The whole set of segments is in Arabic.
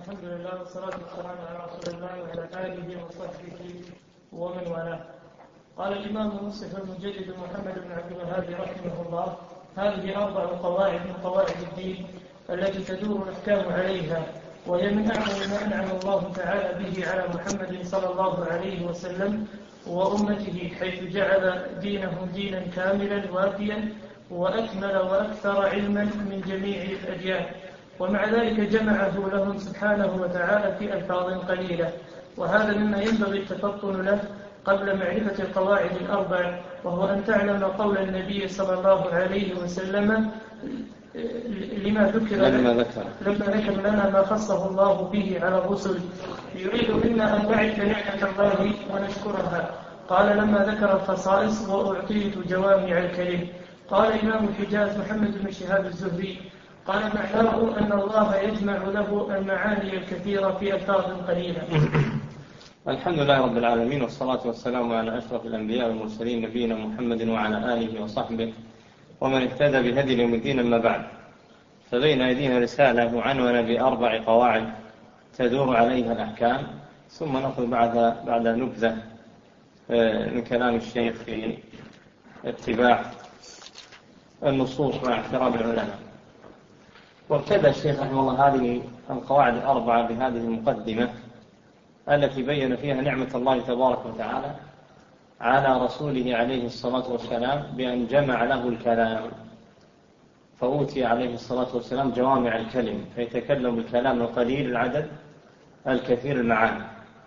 الحمد لله والصلاة والسلام على رسول الله وعلى آله وصحبه ومن والاه. قال الإمام المنصف المجدد محمد بن عبد الوهاب رحمه الله: هذه 4 قواعد من قواعد الدين التي تدور الأحكام عليها، وهي من أعظم ما أنعم الله تعالى به على محمد صلى الله عليه وسلم وأمته، حيث جعل دينه دينا كاملا وافيا وأكمل وأكثر علما من جميع الأديان، ومع ذلك جمعه لهم سبحانه وتعالى في ألفاظ قليلة، وهذا مما ينبغي التفطن له قبل معرفة القواعد ال4، وهو أن تعلم قول النبي صلى الله عليه وسلم لما ذكر لنا ما خصه الله به على الرسل، يريد منا أن نعرف نعمة الله ونشكرها. قال لما ذكر الخصائص: وأعطيت جوامع الكلم. قال إمام الحجاز محمد بن شهاب الزهري: قال معناه أن الله يجمع له المعاني الكثيرة في ألفاظ قليلة. الحمد لله رب العالمين، والصلاة والسلام على أشرف الأنبياء والمرسلين نبينا محمد وعلى آله وصحبه ومن اهتدى بهدي يوم الدين. أما بعد، فبين أيدينا رسالة معنونة ب4 قواعد تدور عليها الأحكام، ثم نأخذ بعد نبذة من كلام الشيخ في اتباع النصوص مع احترام العلماء. وابتدأ الشيخ رحمه الله هذه القواعد ال4 بهذه المقدمة التي بين فيها نعمة الله تبارك وتعالى على رسوله عليه الصلاة والسلام بأن جمع له الكلام، فأوتي عليه الصلاة والسلام جوامع الكلم، فيتكلم بالكلام القليل العدد الكثير المعاني.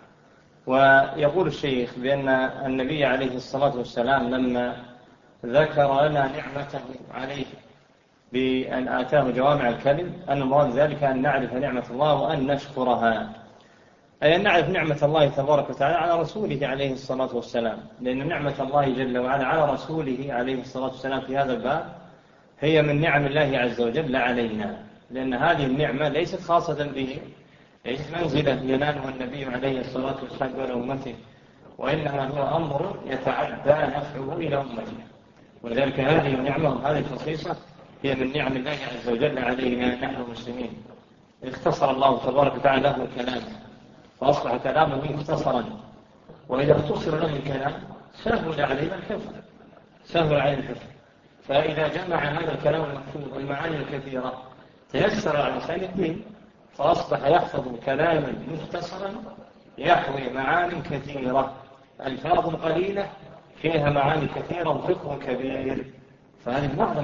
ويقول الشيخ بأن النبي عليه الصلاة والسلام لما ذكر لنا نعمته عليه بأن آتاه جوامع الكلم، أن مراد ذلك أن نعرف نعمة الله وأن نشكرها، أي أن نعرف نعمة الله تبارك وتعالى على رسوله عليه الصلاة والسلام، لأن نعمة الله جل وعلا على رسوله عليه الصلاة والسلام في هذا الباب هي من نعم الله عز وجل علينا، لأن هذه النعمة ليست خاصة به، ليست منزلة ينالها النبي عليه الصلاة والسلام ولا أمته، وإنما هو أمر يتعدى نفعه إلى أمته. ولذلك هذه النعمة وهذه الخصيصة هي من نعم الله عز وجل علينا نحن المسلمين. اختصر الله تبارك وتعالى له كلامه فأصبح كلامه مختصرا، وإذا اختصر له الكلام سهل علينا الحفظ. فإذا جمع هذا الكلام المحفوظ والمعاني الكثيرة تيسر على لسان الدين، فأصبح يحفظ كلاما مختصرا يحوي معاني كثيرة، ألفاظ قليلة فيها معاني كثيرة وفقه كبير. فهذه من أعظم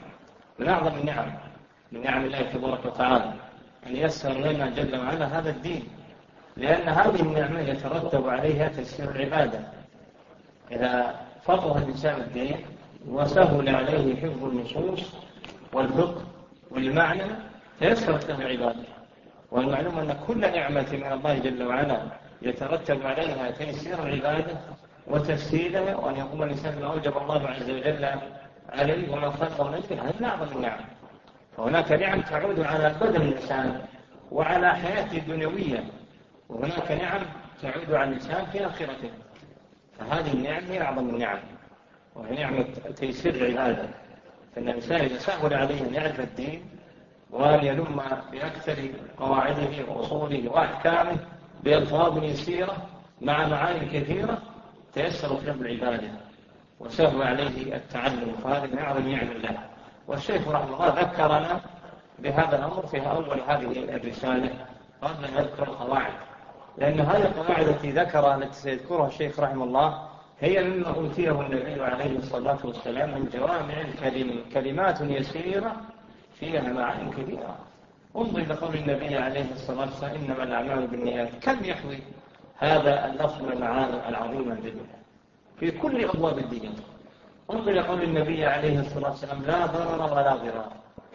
النعم من نعم الله تبارك وتعالى أن يسر لنا جل وعلا هذا الدين، لأن هذه النعمة يترتب عليها تيسير العبادة. إذا فقه الإنسان الدين وسهل عليه حفظ النصوص والفقه والمعنى تيسرت له العبادة. والمعلوم أن كل نعمة من الله جل وعلا يترتب عليها تيسير العبادة وتسهيلها، وأن يقوم الإنسان بما أوجب الله عز وجل عليه وما خلقه نجمه، هذه أعظم النعم. فهناك نعم تعود على بدن الإنسان وعلى حياته الدنيوية، وهناك نعم تعود على الإنسان في آخرته. فهذه النعم هي أعظم النعم، وهي نعمة تيسير العبادة. فإن الإنسان إذا سهل عليه أن يعرف الدين وأن يلم بأكثر قواعده وأصوله وأحكامه بألفاظ يسيرة مع معاني كثيرة تيسر في العبادة وسهل عليه التعلم، فهذه من أعظم نعم الله. والشيخ رحمه الله ذكرنا بهذا الأمر في أول هذه الرسالة قبل أن نذكر القواعد، لأن هذه القواعد التي سيذكرها الشيخ رحمه الله هي مما أوتيه النبي عليه الصلاة والسلام من جوامع الكلم، كلمات يسيرة فيها معاني كثيرة. انظر لقول النبي عليه الصلاة والسلام: إنما الأعمال بالنيات. كم يحوي هذا اللفظ المعاني العظيمة جدا في كل أبواب الدين. انظر لقول النبي عليه الصلاة والسلام: لا ضرر ولا ضرار.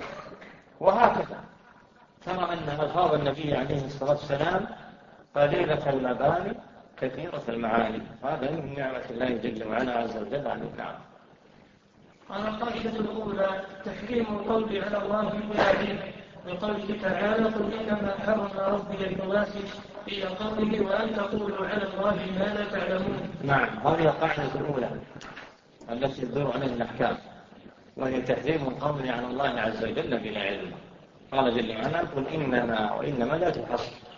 وهكذا ترى أن ألفاظ النبي عليه الصلاة والسلام قليلة المباني كثيرة المعاني، هذا من نعمة الله جل وعلا عز وجل علينا. قال القاعدة الأولى: تحريم القول على الله بلا علم، بقوله تعالى: قل إنما حرم ربي الفواحش في قوله وأن تقولوا على الله ما لا تعلمون. نعم، هذه القاعدة الأولى التي تدور عليها الأحكام، وهي تحريم القول على الله عز وجل بلا علم. قال جل وعلا: قل إنما، وإنما لا تحصر،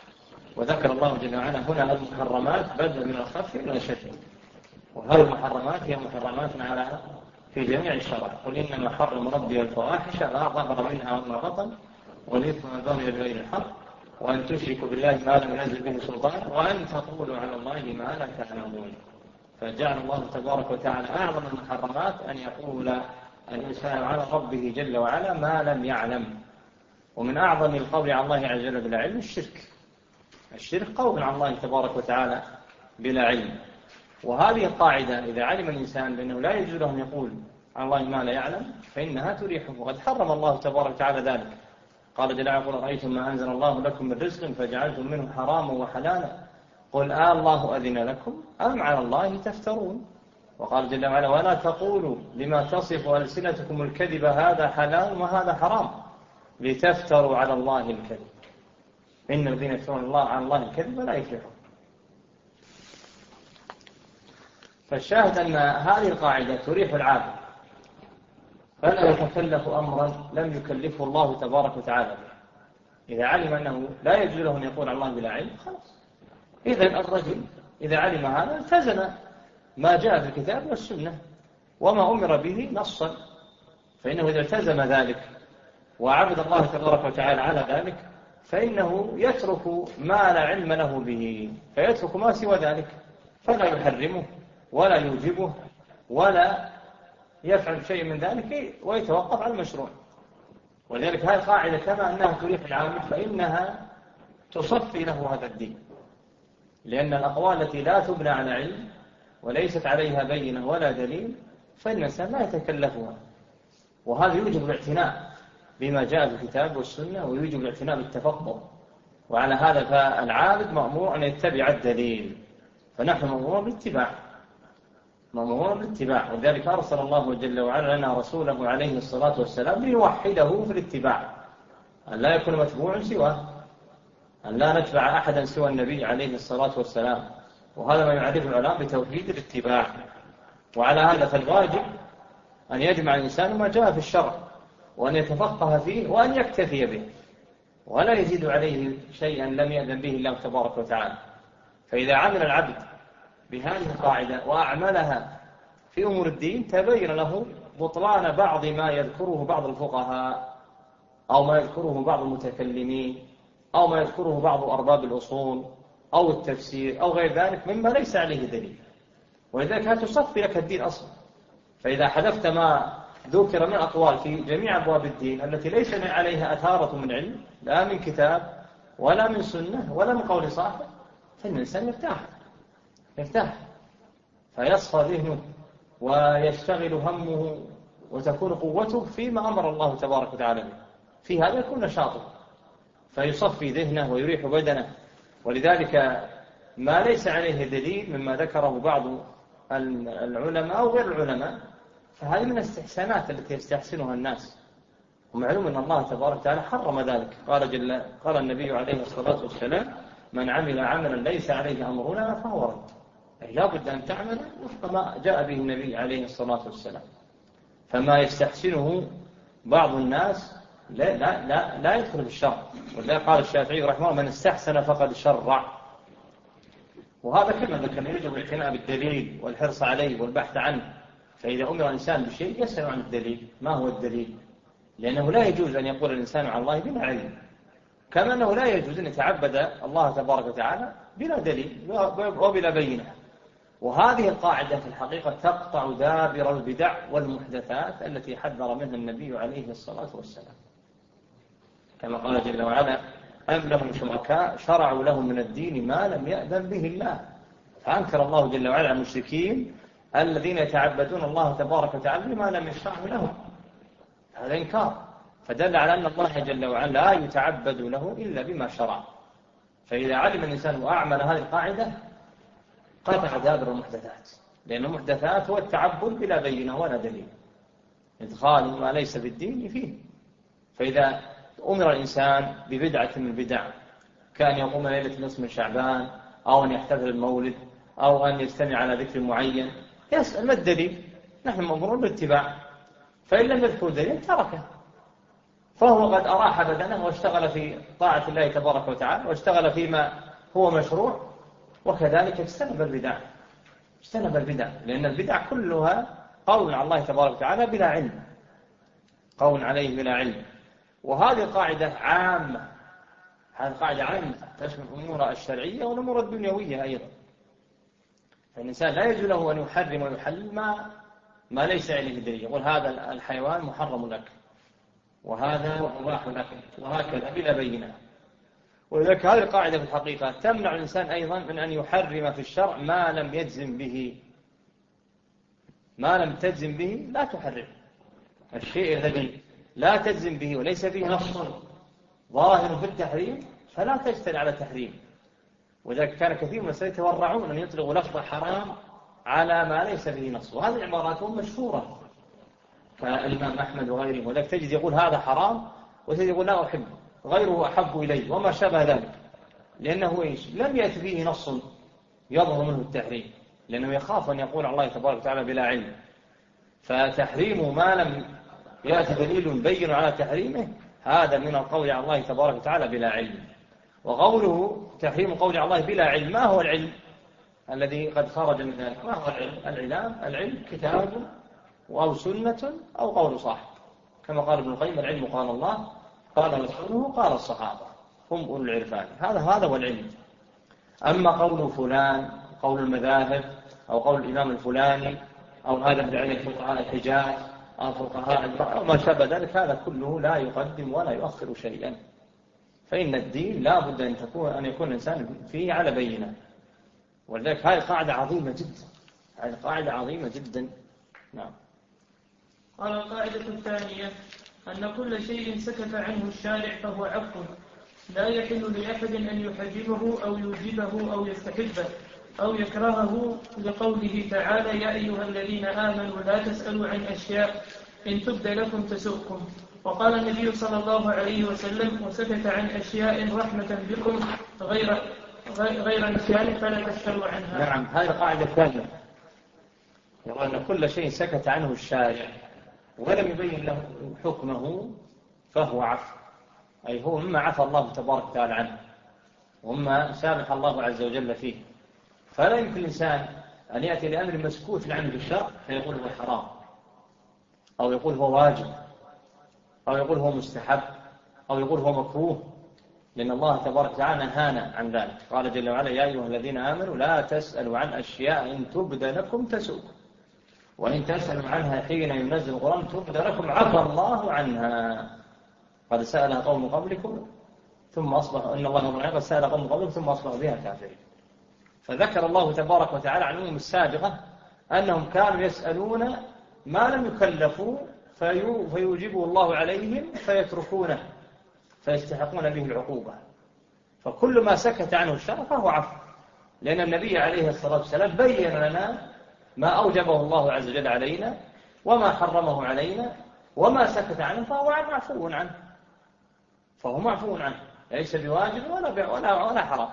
وذكر الله جل وعلا هنا المحرمات بدءا من الخف إلى الشديد، وهذه المحرمات هي محرمات على في جميع الشرع. قل إنما حرم ربي الفواحش ما ظهر منها وما بطن والإثم والبغي بغير الحق وأن تشركوا بالله ما لم ينزل به سلطان وأن تقولوا على الله ما لا تعلمون. فجعل الله تبارك وتعالى أعظم المحرمات أن يقول الإنسان على ربه جل وعلا ما لم يعلم. ومن أعظم القول على الله عز وجل بلا علم الشرك قول على الله تبارك وتعالى بلا علم. وهذه القاعدة إذا علم الإنسان بأنه لا يجوز له أن يقول على الله ما لا يعلم فإنها تريحه. وقد حرم الله تبارك وتعالى ذلك. قال جل وعلا: رأيتم ما أنزل الله لكم من رزق فجعلتم منه حراما وحلالا قل الله أذن لكم أم على الله تفترون. وقال جل وعلا: ولا تقولوا لما تصف ألسنتكم الكذب هذا حلال وهذا حرام لتفتروا على الله الكذب إن الذين يفترون على الله الكذب لا يفلحون. فالشاهد أن هذه القاعدة تريح العابد فلا يتكلف أمرا لم يكلفه الله تبارك وتعالى به. إذا علم أنه لا يجوز له أن يقول على الله بلا علم خلاص. إذن الرجل إذا علم هذا التزم ما جاء في الكتاب والسنة وما أمر به نصا، فإنه إذا التزم ذلك وعبد الله تبارك وتعالى على ذلك فإنه يترك ما لا علم له به، فيترك ما سوى ذلك فلا يحرمه ولا يوجبه ولا يفعل شيء من ذلك ويتوقف على المشروع. ولذلك هذه القاعدة كما أنها تريح العامل فإنها تصفي له هذا الدين، لأن الأقوال التي لا تبنى على علم وليست عليها بينة ولا دليل فإن الإنسان لا يتكلفها. وهذا يوجب الاعتناء بما جاء في الكتاب والسنة ويوجب الاعتناء بالتفقه. وعلى هذا فالعابد مأمور أن يتبع الدليل، فنحن مأمورون بالاتباع. وذلك أرسل الله جل وعلا لنا رسوله عليه الصلاة والسلام ليوحده في الاتباع، أن لا يكون متبوع سواه، أن لا نتبع أحدا سوى النبي عليه الصلاة والسلام. وهذا ما يعرف العلماء بتوحيد الاتباع. وعلى هذا فالواجب أن يجمع الإنسان ما جاء في الشرع وأن يتفقه فيه وأن يكتفي به ولا يزيد عليه شيئا لم يأذن به الله تبارك وتعالى. فإذا عمل العبد بهذه القاعدة وأعملها في أمور الدين تبين له بطلان بعض ما يذكره بعض الفقهاء أو ما يذكره بعض المتكلمين أو ما يذكره بعض أرباب الأصول أو التفسير أو غير ذلك مما ليس عليه دليل. ولذلك هذا تصفي لك الدين أصلا. فإذا حذفت ما ذكر من أقوال في جميع أبواب الدين التي ليس عليها أثارة من علم لا من كتاب ولا من سنة ولا من قول صاحب فإن الإنسان يرتاح فيصفى ذهنه ويشتغل همه وتكون قوته فيما أمر الله تبارك وتعالى به. في هذا يكون نشاطه فيصفي ذهنه ويريح بدنه. ولذلك ما ليس عليه دليل مما ذكره بعض العلماء أو غير العلماء فهذه من الاستحسانات التي يستحسنها الناس. ومعلوم أن الله تبارك وتعالى حرم ذلك. قال النبي عليه الصلاة والسلام: من عمل عملا ليس عليه أمرنا فهو رد. أي لا بد أن تعمل وفق ما جاء به النبي عليه الصلاة والسلام. فما يستحسنه بعض الناس لا يدخل في الشرع. ولذلك قال الشافعي رحمه الله: من استحسن فقد شرع. وهذا كما ذكرنا يجب الاعتناء بالدليل والحرص عليه والبحث عنه. فإذا أمر الإنسان بشيء يسأل عن الدليل، ما هو الدليل؟ لأنه لا يجوز أن يقول الإنسان على الله بلا علم، كما أنه لا يجوز أن يتعبد الله تبارك وتعالى بلا دليل وبلا بينة. وهذه القاعدة في الحقيقة تقطع دابر البدع والمحدثات التي حذر منها النبي عليه الصلاة والسلام، كما قال جل وعلا: أم لهم شركاء شرعوا لهم من الدين ما لم يأذن به الله. فأنكر الله جل وعلا المشركين الذين يتعبدون الله تبارك وتعالى بما لم يشرعه لهم. هذا إنكار، فدل على أن الله جل وعلا لا يتعبد له إلا بما شرع. فإذا علم الإنسان وأعمل هذه القاعدة قطع دابر المحدثات، لأن المحدثات هو التعبد بلا بينة ولا دليل، إدخال ما ليس بالدين فيه. فإذا أمر الإنسان ببدعة من البدع كأن يقوم ليلة نصف من شعبان أو أن يحتفل المولد أو أن يجتمع على ذكر معين يسأل ما الدليل؟ نحن مأمورون بالاتباع، فإن لم يذكر دليل تركه، فهو قد أراح بدنه واشتغل في طاعة الله تبارك وتعالى واشتغل فيما هو مشروع، وكذلك اجتنب البدع، لأن البدع كلها قول على الله تبارك وتعالى بلا علم، قول عليه بلا علم. وهذه قاعدة عامة، هذه قاعدة عامة تشمل الأمور الشرعية والأمور الدنيوية أيضا. فالإنسان لا يجوز له أن يحرم ويحلل ما ليس عليه دليل، يقول هذا الحيوان محرم لك وهذا مباح لك وهكذا بلا بينة. ولذلك هذه القاعدة في الحقيقة تمنع الإنسان أيضا من أن يحرم في الشرع ما لم يجزم به. ما لم تجزم به لا تحرم. الشيء الذي لا تجزم به وليس فيه نص ظاهر في التحريم فلا تجترئ على التحريم. وذلك كان كثير من السلف يتورعون أن يطلقوا لفظ حرام على ما ليس فيه نص، وهذه العبارات مشهورة كالإمام أحمد وغيره. وذلك تجد يقول هذا حرام وتجد يقول لا أحب، غيره أحب إليه وما شابه ذلك، لأنه لم يأتي فيه نص يظهر منه التحريم، لأنه يخاف أن يقول الله تبارك وتعالى بلا علم. فتحريم ما لم يأتي دليل بين على تحريمه هذا من القول على الله تبارك وتعالى بلا علم. وقوله تحريم قول على الله بلا علم، ما هو العلم الذي قد خرج من ذلك؟ ما هو العلم كتاب أو سنة أو قول صاحب، كما قال ابن القيم العلم قال الله قال رسوله قال الصحابة هم أولو العرفان. هذا هو العلم. أما قول فلان، قول المذاهب، أو قول الإمام الفلاني، أو هذا بدعية فقهاء الحجاز أو فقهاء أو ما شابه ذلك، هذا كله لا يقدم ولا يؤخر شيئا. فإن الدين لا بد أن يكون الإنسان فيه على بينة. ولذلك هذه قاعدة عظيمة جدا، هذه قاعدة عظيمة جدا. نعم. قال القاعدة الثانية أن كل شيء سكت عنه الشارع فهو عفو، لا يحل لأحد أن يحجمه أو يوجبه أو يستحبه أو يكرهه، لقوله تعالى يا أيها الذين آمنوا لا تسألوا عن أشياء إن تبد لكم تسؤكم. وقال النبي صلى الله عليه وسلم وسكت عن أشياء رحمة بكم غير نسيان فلا تسألوا عنها. نعم، هذه قاعدة ثانية، يقول أن كل شيء سكت عنه الشارع ولم يبين له حكمه فهو عفو، أي هو مما عفى الله تبارك وتعالى عنه ومما سامح الله عز وجل فيه. فلا يمكن الإنسان أن يأتي لأمر مسكوت عنه بالشرع فيقول هو حرام، أو يقول هو واجب، أو يقول هو مستحب، أو يقول هو مكروه، لأن الله تبارك وتعالى نهانا عن ذلك. قال جل وعلا يا أيها الذين آمنوا لا تسألوا عن أشياء إن تبد لكم تسؤكم وإن تسألوا عنها حين ينزل القرآن تبد لكم عفى الله عنها قد سألها قوم قبلكم ثم أصبحوا إن الله قد سأل قوم قبلكم ثم أصبحوا بها كافرين. فذكر الله تبارك وتعالى عن الأمم السابقة أنهم كانوا يسألون ما لم يكلفوا فيوجبه الله عليهم فيتركونه فيستحقون به العقوبة. فكل ما سكت عنه الشرع فهو عفو، لأن النبي عليه الصلاة والسلام بين لنا ما أوجبه الله عز وجل علينا وما حرمه علينا، وما سكت عنه فهو معفو عنه، فهو معفو عنه، ليس بواجب ولا حرام،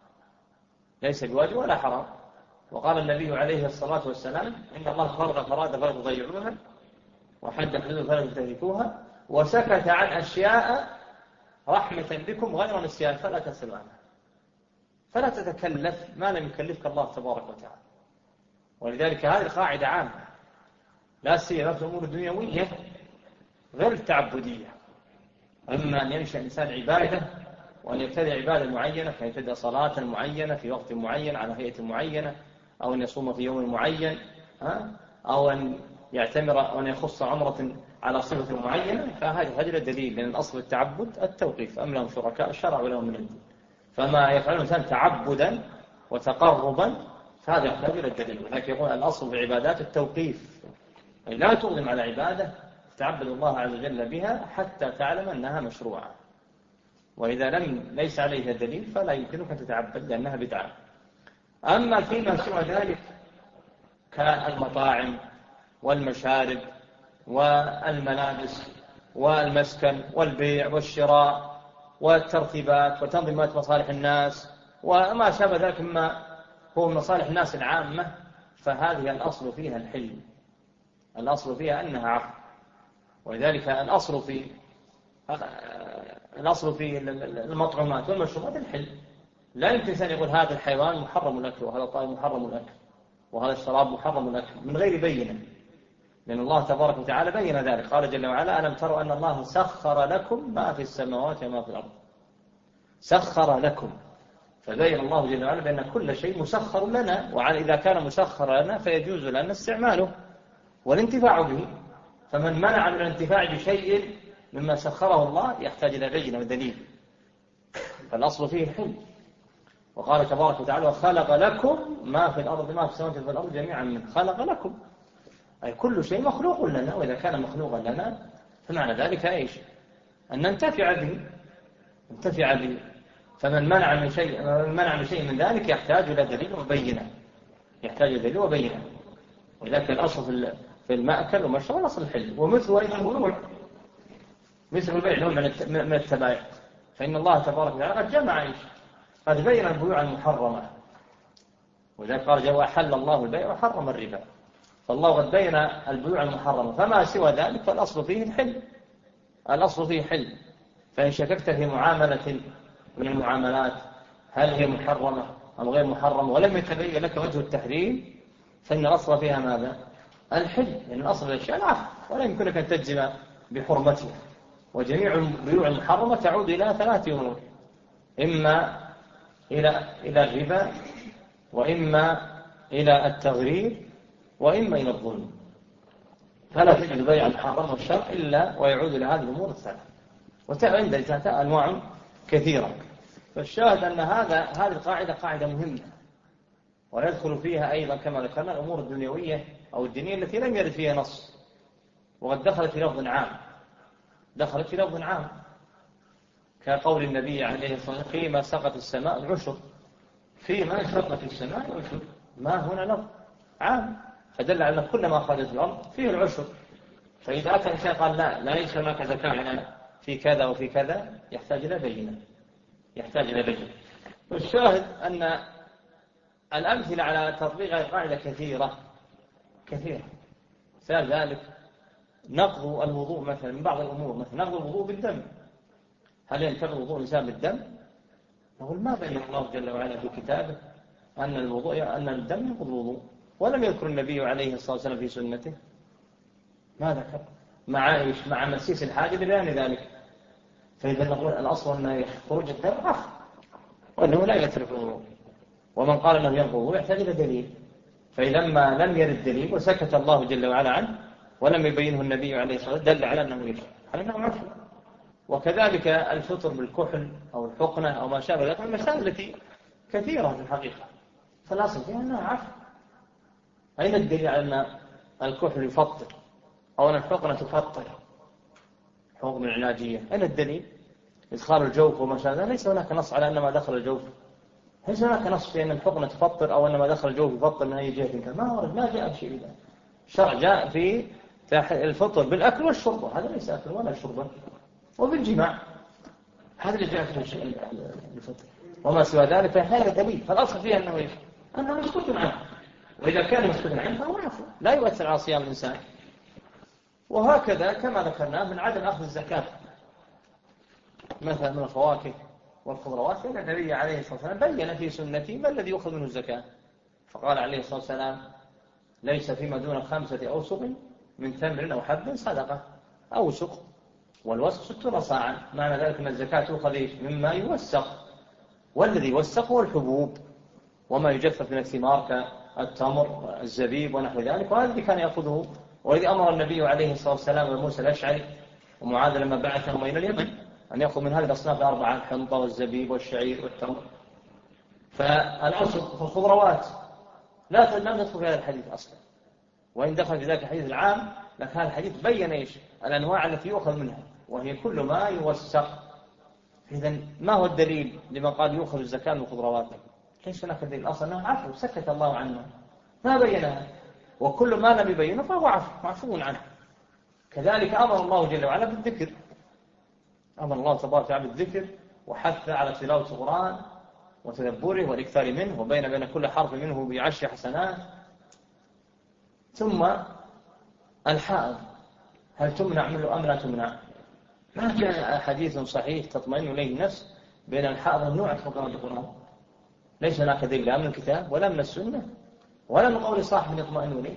ليس بواجب ولا حرام. وقال النبي عليه الصلاة والسلام إن الله فرض فرائض فلا تضيعوها وحد حدود فلا تنتهكوها وسكت عن أشياء رحمة بكم غير نسيان فلا تسألوا عنها. فلا تتكلف ما لم يكلفك الله تبارك وتعالى. ولذلك هذه قاعدة عامة لا سيما في الأمور الدنيوية غير التعبدية. أما أن ينشأ إنسان عبادة وأن يبتدع عبادة معينة، فيبتدع صلاة معينة في وقت معين على هيئة معينة، أو أن يصوم في يوم معين، أو أن يعتمر وأن يخص عمرة على صفة معينة، فهذا دليل، لأن الأصل التعبد التوقيف، أم لهم شركاء الشرع ولهم من الدين. فما يفعل الإنسان تعبدا وتقربا فهذا يعتبر الدليل. ولكن يقول الأصل في العبادات التوقيف، أي لا تقدم على عبادة تعبد الله عز وجل بها حتى تعلم أنها مشروعة، وإذا ليس عليها دليل فلا يمكنك أن تتعبد لأنها بدعة. أما فيما سوى ذلك كالمطاعم والمشارب والملابس والمسكن والبيع والشراء والترتيبات وتنظيمات مصالح الناس وما شابه ذلك مما هو مصالح الناس العامة، فهذه الأصل فيها الحل، الأصل فيها أنها عفو. ولذلك الأصل في المطعومات والمشروبات الحل، لا يمكن إنسان يقول هذا الحيوان محرم الأكل وهذا الطائر محرم الأكل وهذا الشراب محرم الأكل من غير بينة، لأن الله تبارك وتعالى بين ذلك. قال جل وعلا: ألم تروا أن الله سخر لكم ما في السماوات وما في الأرض. سخر لكم، فبين الله جل وعلا بأن كل شيء مسخر لنا، وإذا كان مسخر لنا فيجوز لنا استعماله والانتفاع به. فمن منع من الانتفاع بشيء مما سخره الله يحتاج إلى بينة ودليل، فالأصل فيه الحل. وقال تبارك وتعالى: وخلق لكم ما في الأرض ما في السماوات وفي الأرض جميعا منه. خلق لكم أي كل شيء مخلوق لنا، وإذا كان مخلوقا لنا فمعنى ذلك إيش؟ أن ننتفع به. فمن منع من شيء من ذلك يحتاج إلى دليل وبينة. ولذلك الأصل في المأكل ومشروب الأصل الحل. ومثل البيوع، مثل البيع نوع من التبايع، فإن الله تبارك وتعالى قد جمع قد بين البيوع المحرمة، ولذلك قال: وأحل الله البيع وحرم الربا. فالله قد بين البيوع المحرمة، فما سوى ذلك فالأصل فيه حل. فإن شككت في معاملة من المعاملات هل هي محرمة أم غير محرمة ولم يتبين لك وجه التحريم، فإن الأصل فيها ماذا؟ الحل. لأن الأصل الأشياء العفو، ولا يمكنك أن تجزم بحرمتها. وجميع البيوع المحرمة تعود إلى 3 أمور: إما إلى الربا، وإما إلى التغرير، وإما إلى الظلم. فلا تجد بيع محرم والشرع إلا ويعود إلى هذه الأمور ال3، وعند أنواع كثيرة. فالشاهد أن هذه القاعدة قاعدة مهمة، ويدخل فيها أيضا كما ذكرنا الأمور الدنيوية أو الدينية التي لم يرد فيها نص، وقد دخلت في لفظ عام كقول النبي عليه الصلاة والسلام: فيما سقط السماء العشر. فيما سقط السماء العشر، ما هنا لفظ عام، فدل على كل ما خرجت الأرض فيه العشر. فإذا أتى إنسان قال لا ليس هناك زكاة في كذا وفي كذا، يحتاج إلى بينة. والشاهد أن الأمثلة على تطبيق القاعدة كثيرة. مثال ذلك نقض الوضوء مثلا من بعض الأمور، مثلا نقض الوضوء بالدم. هل ينتقض وضوء الإنسان بالدم؟ نقول ما بين الله جل وعلا في كتابه أن الدم ينقض الوضوء، ولم يذكر النبي عليه الصلاة والسلام في سنته. ما ذكر مع مسيس الحاجة ببيان ذلك. فإذا نقول الأصل أن خروج الدم عفو، وأنه لا يترك الوضوء. ومن قال أنه ينقض الوضوء يحتاج إلى دليل. فلما لم يرد دليل وسكت الله جل وعلا عنه ولم يبينه النبي عليه الصلاة والسلام دل على أنه يجب، على أنه عفو. وكذلك الفطر بالكحل أو الحقنة أو ما شابه ذلك من المسائل التي كثيرة في الحقيقة، فالأصل فيها أنها عفو. أين الدليل على أن الكحل يفطر أو أن الحقنة تفطر حكم العلاجية؟ أين الدليل؟ إدخال الجوف وما شابه، ليس هناك نص على أن ما دخل الجوف، ليس هناك نص في أن الحقنة تفطر أو أن ما دخل الجوف يفطر من أي جهة. ما ورد، ما جاء بشيء ذلك. الشرع جاء في الفطر بالأكل والشرب، هذا ليس أكل ولا شرب، وبالجماع، هذا اللي جاء في الفطر. وما سوى ذلك فهذا دليل. فالأصل فيها أنه مسكوت عنه، وإذا كان مسكوت عنه فهو عفو، لا يؤثر على صيام الإنسان. وهكذا كما ذكرنا من عدم أخذ الزكاة مثلا من الفواكه والخضروات، فإن النبي عليه الصلاة والسلام بين في سنته ما الذي يؤخذ منه الزكاة، فقال عليه الصلاة والسلام: ليس فيما دون 5 أوسق من تمر أو حب صدقة. أوسق والوسق 60 صاعا، معنى ذلك أن الزكاة تؤخذ مما يوسق، والذي يوسق هو الحبوب وما يجفف من الثمار كالتمر الزبيب ونحو ذلك، وهذا الذي كان يأخذه، والذي أمر النبي عليه الصلاة والسلام موسى الأشعري ومعاذ لما بعثهم إلى اليمن أن يأخذ من هذه الأصناف 4: الحنطة والزبيب والشعير والتمر. فالأصل في الخضروات لم ندخل في هذا الحديث أصلا، وإن دخل في ذلك الحديث العام، لكن هذا الحديث بين الأنواع التي يؤخذ منها، وهي كل ما يوسق. إذن ما هو الدليل لمن قال يؤخذ الزكاة من الخضروات؟ ليس هناك دليل أصلا، أنه عفو، سكت الله عنه ما بينها، وكل ما لم يبينه فهو عفو عنه. كذلك أمر الله جل وعلا بالذكر، أمر الله تبارك وتعالى بالذكر، وحث على تلاوة القرآن وتدبره والإكثار منه، وبين كل حرف منه ب10 حسنات. ثم الحائض هل تمنع منه أم لا تمنع؟ ما جاء حديث صحيح تطمئن إليه النفس بين الحائض والنوع في قراءة القرآن. ليس هناك دليل لا من الكتاب ولا من السنة ولا من قول صاحب يطمئن إليه،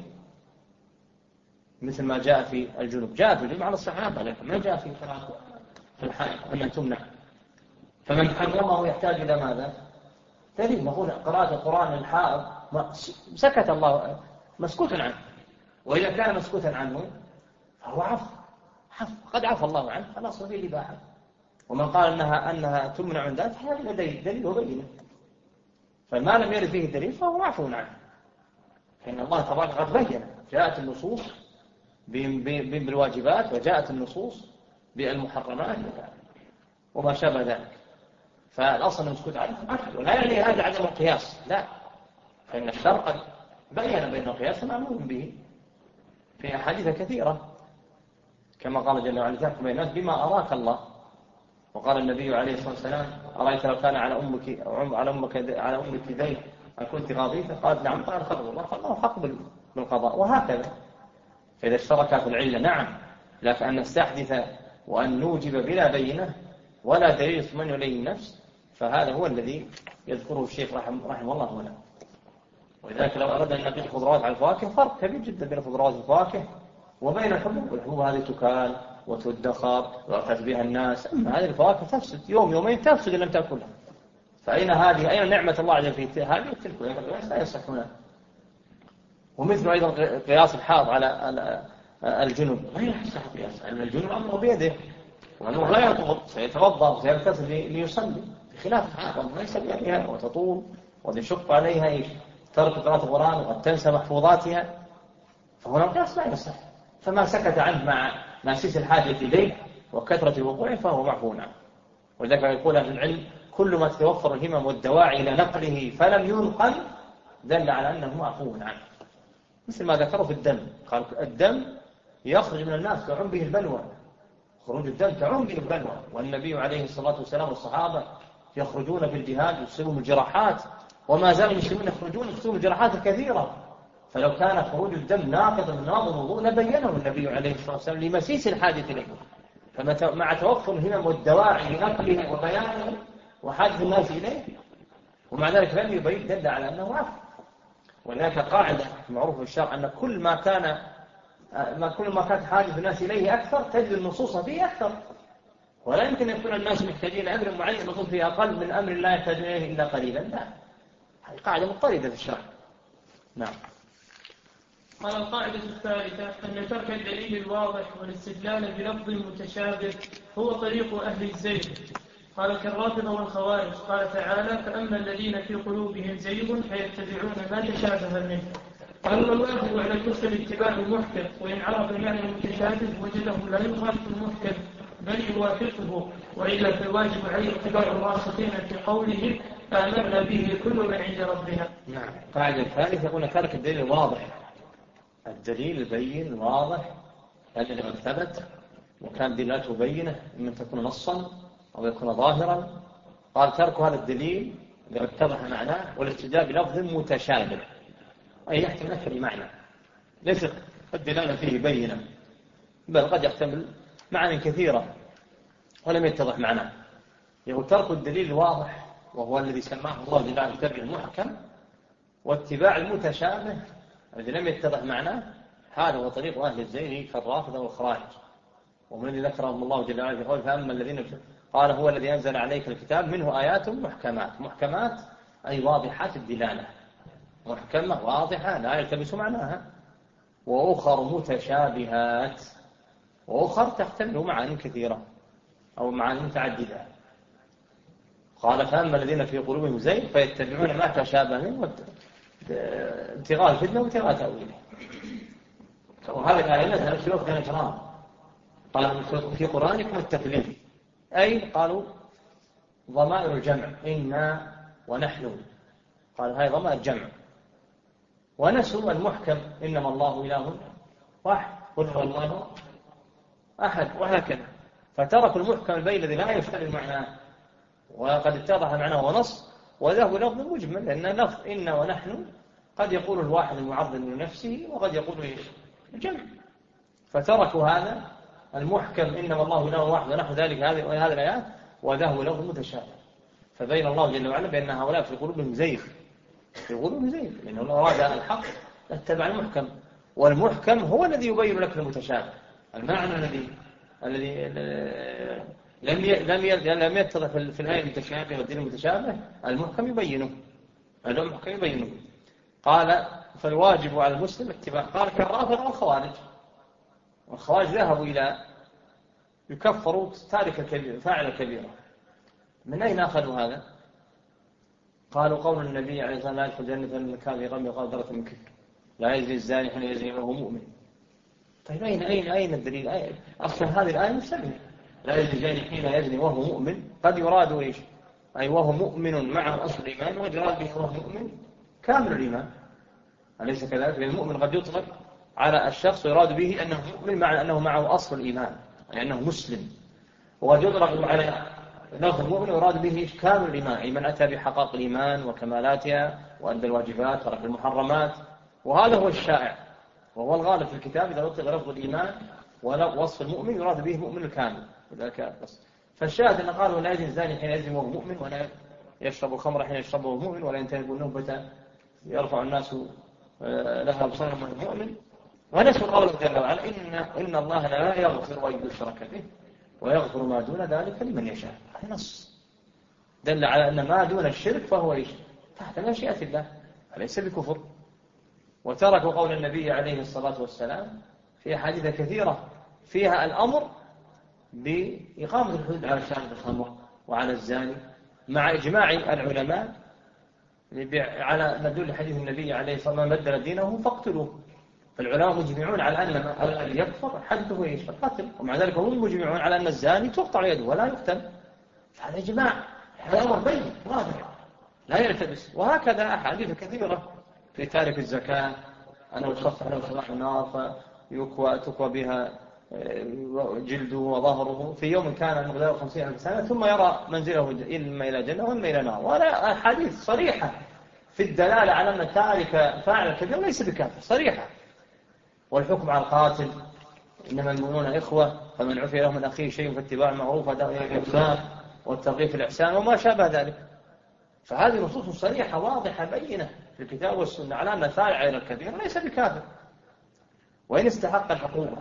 مثل ما جاء في الجنوب. جاء في الجنوب على الصحابة لكن ما جاء في قراءة في الحائط أن تمنع. فمن حرمه يحتاج إلى ماذا؟ دليل. نقول قراءة القرآن للحائض سكت الله مسكوت عنه، وإذا كان مسكوتا عنه فهو عفو قد عفى الله عنه خلاص وفيه الإباحة. ومن قال أنها تمنع عن ذلك هذا دليل وبينه، فما لم يرد فيه دليل فهو معفو عنه، فإن الله تبارك قد بين. جاءت النصوص بالواجبات وجاءت النصوص بالمحرمات وما شابه ذلك، فالأصل المسكوت عنه عفو. ولا يعني هذا عدم القياس، لا، فإن الشرع قد بين القياس معمول به في أحاديث كثيرة، كما قال جل وعلا تحكم بين الناس بما أراك الله. وقال النبي عليه الصلاة والسلام أرأيت لو كان على أمك دين أكنت غاضية؟ قالت نعم. قال خذوا الله، فالله حق بالقضاء. وهكذا. فإذا اشتركا في العلة نعم، لكن أن نستحدث وأن نوجب بلا بينة ولا دليل يطمئن إليه النفس، فهذا هو الذي يذكره الشيخ رحمه الله هنا. ولذلك لو أردنا أن نقيس الخضروات على الفواكه فرق كبير جدا بين الخضروات والفواكه وبين الحبوب. الحبوب هذه تكال وتدخر ويعتز بها الناس، أما هذه الفواكه تفسد يوم يومين تفسد إن لم تأكلها. فأين نعمة الله عز وجل في هذه تلك لا يصح هنا. ومثل أيضا قياس الحاض على الجنوب لا يصح قياس، لأن الجنوب أمره بيده وأنه لا يطهر، سيتوضأ وسيغتسل ليصلي، بخلاف الحاض ليس بيدها وتطول وتشق عليها ترك قراءة القرآن وقد تنسى محفوظاتها، فهنا القياس لا يصح. فما سكت عنه مع ماسيس الحاجة إليه وكثرة الوقوع فهو معفو عنه. ولذلك يقول أهل العلم كل ما تتوفر الهمم والدواعي إلى نقله فلم ينقل دل على أنه معفو عنه. مثل ما ذكروا في الدم، قال الدم يخرج من الناس تعم به البلوى، خروج الدم تعم به البلوى، والنبي عليه الصلاة والسلام والصحابة يخرجون في الجهاد يصيبهم الجراحات، وما زال المسلمين يخرجون يصيبهم الجراحات كثيرة. فلو كان خروج الدم ناقضا من ناقض الوضوء لبينه النبي عليه الصلاة والسلام لمسيس الحاجة إليه. فمع توفر الهمم والدواعي لنقله وبيانه وحاجة الناس إليه ومع ذلك لم يبين دل على أنه عفو. وهناك قاعدة معروفة في الشرع أن كل ما كانت حاجة الناس إليه أكثر تجد النصوص فيه أكثر، ولا يمكن أن يكون الناس محتاجين أمر معين النصوص فيه أقل من أمر لا يحتاج إليه إلا قليلا، لا، هذه قاعدة مضطردة في الشرع. نعم. قال القاعدة الثالثة أن ترك الدليل الواضح والاستدلال بلفظ متشابه هو طريق أهل الزيغ. قال كالرافضة والخوارج. قال تعالى فأما الذين في قلوبهم زيغ فيتبعون ما تشابه منه. قال الواجب على الكفر اتباع المحكم، وإن عرف المعنى المتشابه وجده لا يخالف المحكم بل يوافقه، وإلا فالواجب عليه اتباع الراسخين في قوله فآمنا به كل من عند ربنا. نعم. القاعدة الثالثة يقول ترك الدليل الواضح، الدليل البين الواضح الذي قد ثبت وكان دلالته بينة إما تكون نصا أو يكون ظاهرا. قال ترك هذا الدليل إذا اتضح معناه والاستدلال بلفظ متشابه، أي يحتمل أكثر المعنى، ليس الدلالة فيه بينة بل قد يحتمل معاني كثيرة ولم يتضح معناه. يقول ترك الدليل الواضح وهو الذي سماه الله جل وعلا اتباع المحكم، واتباع المتشابه الذي لم يتضح معناه، هذا هو طريق أهل الزيغ كالرافضة والخوارج. ومن الذي ذكرهم الله جل وعلا في قوله فأما الذين قال هو الذي أنزل عليك الكتاب منه آيات محكمات أي واضحات الدلالة، محكمة واضحة لا يلتبس معناها، وأخر متشابهات، وأخر تحتمل معاني كثيرة أو معاني متعددة. قال فأما الذين في قلوبهم زيغ فيتبعون ما تشابه منه ابتغاء الفتنة وابتغاء تأويله. وهذه الآية نزلت في وقت الإكرام، قال في قرآنكم التكليف، أي قالوا ضمائر الجمع إنا ونحن، قال هاي ضمائر الجمع، ونسوا المحكم إنما الله إله واحد قل هو الله أحد، وهكذا. فتركوا المحكم البين الذي لا يشتغل معناه وقد اتضح معناه ونص، وذهبوا لفظ مجمل، لأن لفظ إنا ونحن قد يقول الواحد المعظم لنفسه وقد يقول الجمع، فتركوا هذا المحكم إنما الله إله واحد ونحو ذلك هذه الآيات وذهبوا لفظ متشابه. فبين الله جل وعلا بأن هؤلاء في قلوبهم زيغ، في قلوبهم زيغ، لأنه لو أراد الحق لاتبع المحكم، والمحكم هو الذي يبين لك المتشابه. المعنى الذي لم يتضح في الآية المتشابهة والدين المتشابه، المحكم يبينه، المحكم يبينه. قال فالواجب على المسلم اتباع. قال كالرافضة والخوارج، والخوارج ذهبوا إلى يكفروا تارك فاعل الكبيرة. من أين أخذوا هذا؟ قالوا قول النبي عليه الصلاة والسلام لا يدخل الجنة من كان يغمي قدرة من كفر، لا يزني الزاني حين يزني وهو مؤمن. طيب أين الدليل؟ أصلا هذه الآية مستمرة، لا يزني الزاني حين يزني وهو مؤمن، قد يراد إيش؟ أي وهو مؤمن معه أصل الإيمان، وقد يراد به وهو مؤمن كامل الإيمان، أليس كذلك؟ لأن المؤمن قد يطلق على الشخص ويراد به أنه مؤمن مع أنه معه أصل الإيمان، يعني أنه مسلم، وقد يطلق على لفظ المؤمن ويراد به كامل الإيمان، أي من أتى بحقائق الإيمان وكمالاتها وأدى الواجبات وترك المحرمات. وهذا هو الشائع وهو الغالب في الكتاب، إذا أطلق لفظ الإيمان ووصف المؤمن يراد به المؤمن الكامل. فالشاهد أن قالوا لا يزني الزاني حين يزني وهو مؤمن، ولا يشرب الخمر حين يشربه وهو مؤمن، ولا ينتهب النهبة يرفع الناس لها أبصارهم وهو مؤمن. ونسوا قوله جل وعلا إن الله لا يغفر أن يشرك به ويغفر ما دون ذلك لمن يشاء. هذا نص دل على أن ما دون الشرك فهو إيش؟ تحت مشيئة الله، أليس بكفر. وتركوا قول النبي عليه الصلاة والسلام في أحاديث كثيرة فيها الأمر بإقامة الحدود على شارب الخمر وعلى الزاني، مع إجماع العلماء على مدلول حديث النبي عليه الصلاة والسلام من بدل دينه فاقتلوه. فالعلماء مجمعون على أن الذي يكفر حده إيش؟ القتل، ومع ذلك هم مجمعون على أن الزاني تقطع يده ولا يقتل. فهذا إجماع، هذا أمر بين واضح لا يلتبس. وهكذا أحاديث كثيرة في تارك الزكاة، أنه يصفح له صلاح النار تكوى بها جلده وظهره في يوم كان مقداره 50,000 سنة، ثم يرى منزله إما إلى جنة وإما إلى نار. ولا أحاديث صريحة في الدلالة على أن تارك فاعل الكبير ليس بكافر، صريحة. والحكم على القاتل إنما المؤمنون إخوة، فمن عفي له من أخيه شيء فاتباع المعروف وداء الإحسان والترغيب في الإحسان وما شابه ذلك. فهذه نصوص صريحة واضحة بينة في الكتاب والسنة على أن فاعل الكبير ليس بكافر وإن استحق العقوبة.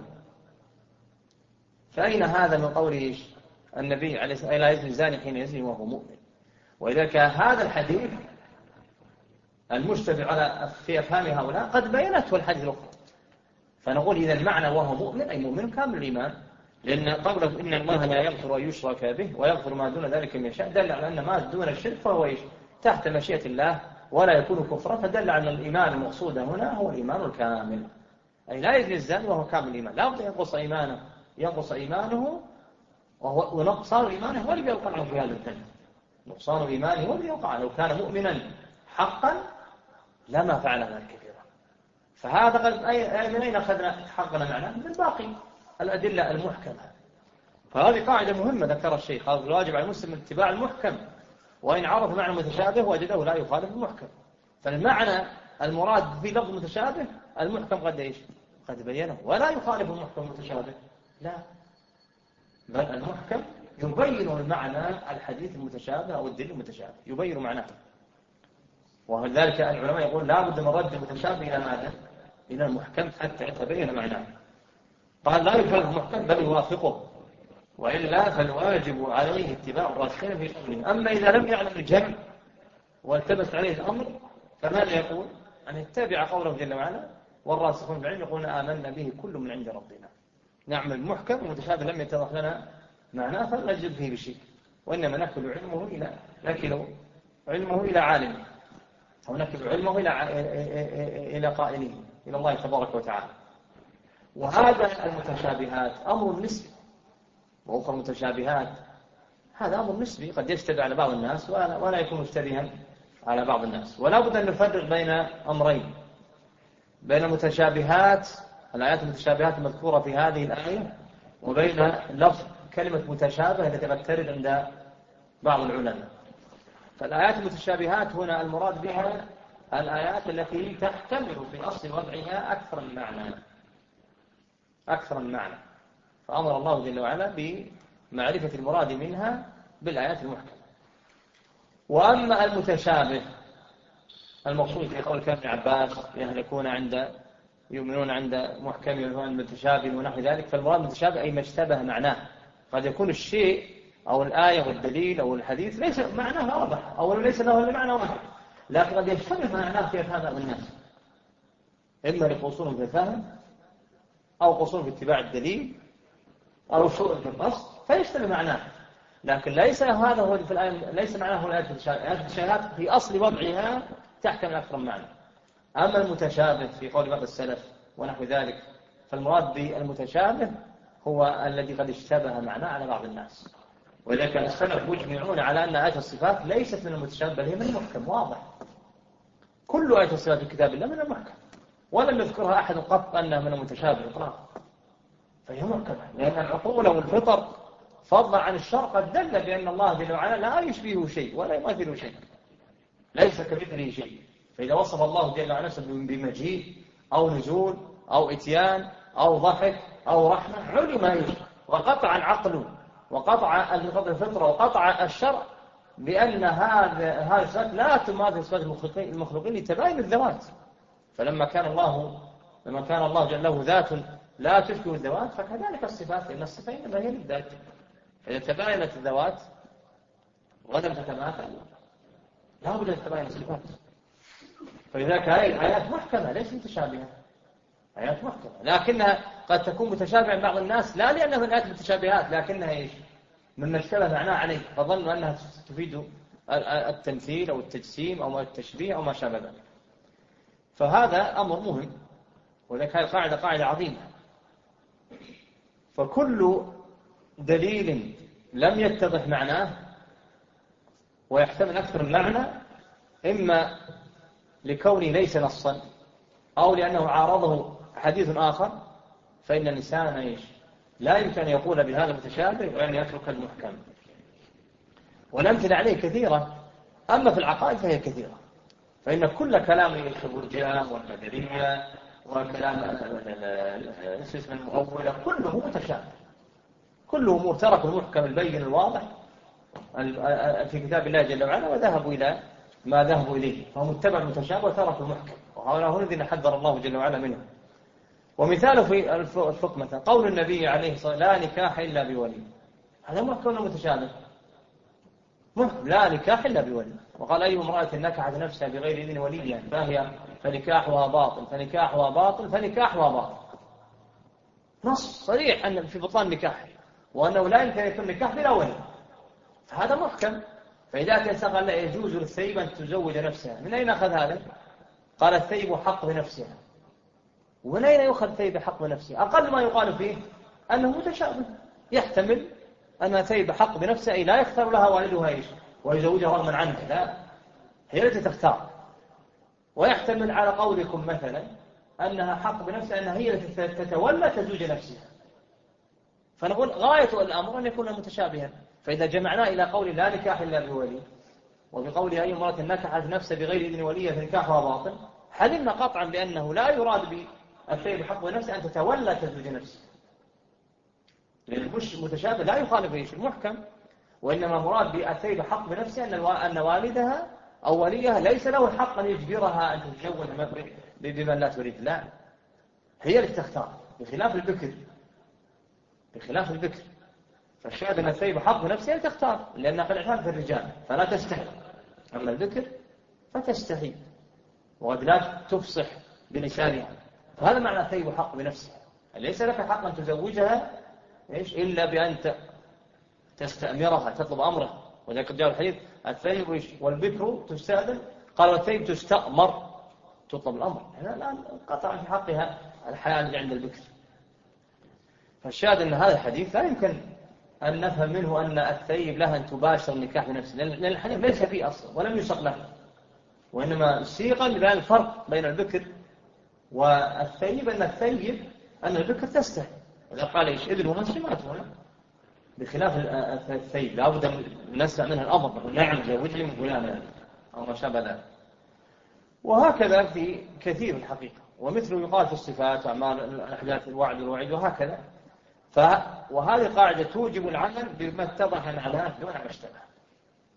فأين هذا من قوله النبي عليه الصلاة والسلام لا يزني الزاني حين يزني وهو مؤمن؟ وإذا كان هذا الحديث المشتبه على في أفهام هؤلاء قد بينته الحديث الأخرى، فنقول إذا المعنى وهو مؤمن أي مؤمن كامل الإيمان، لأن قوله إن الله لا يغفر أن يشرك به ويغفر ما دون ذلك من يشاء دل على أن ما دون الشرك فهو إيش؟ تحت مشيئة الله ولا يكون كفرا، فدل على أن الإيمان المقصود هنا هو الإيمان الكامل، أي لا يزني الزاني وهو كامل الإيمان، لا بد ينقص إيمانه، ونقصان إيمانه هو اللي بيوقع في هذا الجنة. نقصان إيمانه هو اللي يوقع، لو كان مؤمنا حقا لما فعل هذا الكبيرة. فهذا من أين أخذنا حقنا معناه؟ من باقي الأدلة المحكمة. فهذه قاعدة مهمة ذكر الشيخ، قال الواجب على المسلم اتباع المحكم، وإن عرف معنى متشابه وجده لا يخالف المحكم. فالمعنى المراد في لفظ متشابه المحكم قد بينه، ولا يخالف المحكم المتشابه، لا، بل المحكم يبين المعنى الحديث المتشابه أو الدليل المتشابه يبين معناه. ولذلك العلماء يقول لا بد من رد المتشابه إلى ماذا؟ إلى المحكم حتى يتبين معناه. قال لا يخالف المحكم بل يوافقه، وإلا فالواجب عليه اتباع الراسخين في أمره. أما إذا لم يعلم الجمع والتبس عليه الأمر فماذا يقول؟ أن يتبع قوله جل وعلا والراسخون في العلم يقولون آمنا به كل من عند ربنا. نعمل محكم ومتشابه لم يتضح لنا معناه فلا نجد فيه بشيء، وإنما نكل علمه إلى عالمه، أو نكل علمه إلى قائله إلى الله تبارك وتعالى. وهذا المتشابهات أمر نسبي، وأخرى المتشابهات هذا أمر نسبي قد يشتبه على بعض الناس ولا يكون مشتبها على بعض الناس. ولا بد أن نفرق بين أمرين، بين المتشابهات الآيات المتشابهات المذكورة في هذه الآية وبين لفظ كلمة متشابه التي قد ترد عند بعض العلماء. فالآيات المتشابهات هنا المراد بها الآيات التي تحتمل في أصل وضعها أكثر من معنى، فأمر الله جل وعلا بمعرفة المراد منها بالآيات المحكمة. وأما المتشابه المقصود في قول ابن عباس يؤمنون عند محكم ويؤمنون عند متشابه ونحو ذلك، فالمراد متشابه أي ما اشتبه معناه. قد يكون الشيء أو الآية والدليل أو الحديث ليس معناه واضح أو ليس له معنى واحد، لكن قد يشتبه معناه في أفهام بعض الناس، إما لقصور في الفهم أو قصور في اتباع الدليل أو سوء في القصد فيشتبه معناه، لكن ليس هذا هو في الآية، ليس معناه هو الآية المتشابهات في أصل وضعها تحكم أكثر من معنى. أما المتشابه في قول بعض السلف ونحو ذلك، فالمراد بالمتشابه هو الذي قد اشتبه معناه على بعض الناس. ولكن السلف مجمعون على أن آية الصفات ليست من المتشابه بل هي من المحكم واضح. كل آية الصفات في كتاب الله من المحكم، ولم يذكرها أحد قط أنها من المتشابه إطلاقا، فهي محكمة، لأن العقول والفطر فضلا عن الشرع قد دل بأن الله جل وعلا لا يشبهه شيء ولا يماثله شيء، ليس كمثله شيء. فإذا وصف الله جل وعلا بمجيء أو نزول أو إتيان أو ضحك أو رحمة علم ايش، وقطع العقل وقطع الفطرة وقطع الشرع بأن هذه الصفات لا تماثل صفات المخلوقين لتباين الذوات. فلما كان الله جل له ذات لا تشبه الذوات، فكذلك الصفات، لأن الصفات إنما هي للذات. إذا تباينت الذوات ولم تتماثل لا بد أن تتباين الصفات. فلذلك آيات محكمة ليس متشابهة، آيات محكمة، لكنها قد تكون متشابهة عند بعض الناس لا لأنها من آيات متشابهات، لكنها ايش؟ مما اشتبه معناه عليه فظنوا أنها تفيد التمثيل أو التجسيم أو التشبيه أو ما شابه ذلك. فهذا أمر مهم، ولذلك هذه قاعدة عظيمة. فكل دليل لم يتضح معناه ويحتمل أكثر من معنى، إما لكونه ليس نصا أو لأنه عارضه حديث آخر، فإن الإنسان لا يمكن أن يقول بهذا المتشابه وأن يترك المحكم. والأمثلة عليه كثيرة، أما في العقائد فهي كثيرة، فإن كل كلام الخروجية والقدرية وكلام المؤولة كله متشابه، كله أمور تركوا المحكم البين الواضح في كتاب الله جل وعلا وذهبوا إلى ما ذهبوا إليه، فهم اتبعوا المتشابه وتركوا المحكم، وهؤلاء الذين حذر الله جل وعلا منه. ومثاله في الفقه مثلا قول النبي عليه الصلاة والسلام لا نكاح إلا بولي، هذا محكم متشابه، لا نكاح إلا بولي. وقال أي امرأة نكحت نفسها بغير إذن وليها فنكاحها باطل فنكاحها باطل فنكاحها باطل، نص صريح أن في بطلان نكاح وأنه لا يمكن أن يكون نكاح بلا ولي، فهذا محكم. فإذا كان قال لا يجوز للثيب أن تزوج نفسها، من أين أخذ هذا؟ قال الثيب حق بنفسها. ومن أين يؤخذ الثيب حق بنفسها؟ أقل ما يقال فيه أنه متشابه، يحتمل أن الثيب حق بنفسها أي لا يختار لها والدها إيش ويزوجها رغما عنها، لا، هي التي تختار. ويحتمل على قولكم مثلا أنها حق بنفسها أنها هي التي تتولى تزوج نفسها، فنقول غاية الأمر أن يكون متشابها. فإذا جمعنا إلى قول لا نكاح إلا بولي وبقول أي امرأة نكحت نفسها بغير إذن وليها فنكاحها باطل، حلمنا قطعا بأنه لا يراد بالثيب حق بنفسها أن تتولى تزوج نفسها، لأن مش متشابه لا يخالف ايش المحكم، وإنما مراد بالثيب حق بنفسها أن والدها أو وليها ليس له الحق أن يجبرها أن تتزوج بمن لا تريد، لا، هي اللي تختار، بخلاف البكر. فالشاهد أن الثيب حق بنفسها تختار لأنها قد اعتادت الرجال فلا تستحي، أما البكر فتستحي وقد لا تفصح بلسانها، فهذا معنى الثيب حق بنفسها، ليس لك حق أن تزوجها إلا بأن تستأمرها تطلب أمرها. وذلك جاء الحديث الثيب والبكر تستأذن، قال والثيب تستأمر تطلب الأمر، هنا الآن قطع في حقها الحياة اللي عند البكر. فالشاهد أن هذا الحديث لا يمكن أن نفهم منه أن الثيب لها أن تباشر النكاح بنفسه، لأن الحديث ليس فيه أصلا ولم يسق له، وإنما سيق لبيان الفرق بين البكر والثيب، أن البكر تستحي، إذا قال إذن ومسلمات هنا، بخلاف الثيب لا بد أن نسمع منها الأمر، نعم زوجني من فلان أو ما شابه ذلك. وهكذا في كثير الحقيقة، ومثله يقال في الصفات وأعمال الأحداث الوعد والوعيد وهكذا. وهذه قاعدة توجب العمل بما اتضح معناه دون ما اشتبه.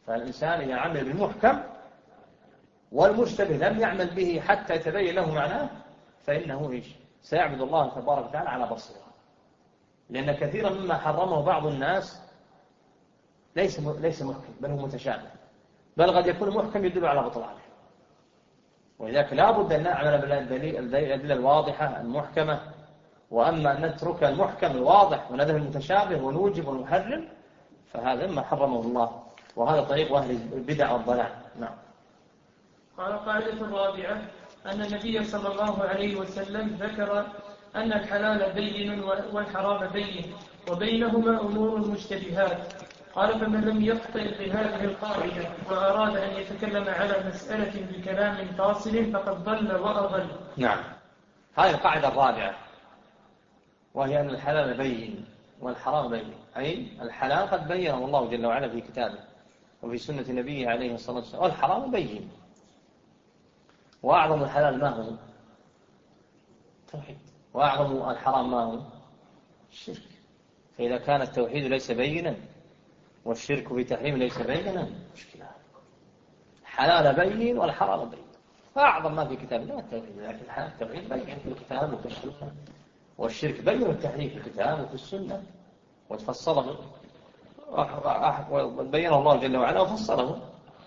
فالإنسان إذا عمل بالمحكم والمشتبه لم يعمل به حتى يتبين له معناه فإنه سيعبد الله تبارك وتعالى على بصيرة. لأن كثيرا مما حرمه بعض الناس ليس محكم بل هو متشابه، بل قد يكون محكم يدل على بطلانه. ولذلك لا بد أن نعمل بالأدلة الواضحة المحكمة. وأما أن نترك المحكم الواضح ونذهب المتشابه ونوجب ونحرم فهذا ما حرمه الله، وهذا طريق أهل البدع والضلال. نعم. قال القاعدة الرابعة أن النبي صلى الله عليه وسلم ذكر أن الحلال بين والحرام بين وبينهما أمور مشتبهات. قال فمن لم يخطئ بهذه القاعدة وأراد أن يتكلم على مسألة بكلام فاصل فقد ضل وأضل. نعم، هذه القاعدة الرابعة، وهي أن الحلال بين والحرام بين، أي الحلال قد بينه الله جل وعلا في كتابه وفي سنة نبيه عليه الصلاة والسلام، والحرام بين. وأعظم الحلال ما هو؟ التوحيد. وأعظم الحرام ما هو؟ الشرك. فإذا كان التوحيد ليس بينا والشرك بتحريم ليس بينا مشكلة. حلال بين والحرام بين، فأعظم ما في كتاب الله التوحيد، لكن التوحيد بين في الكتاب وفي السنة، والشرك بين التحريم في الكتاب وفي السنة وتفصله وبينه الله جل وعلا وفصله.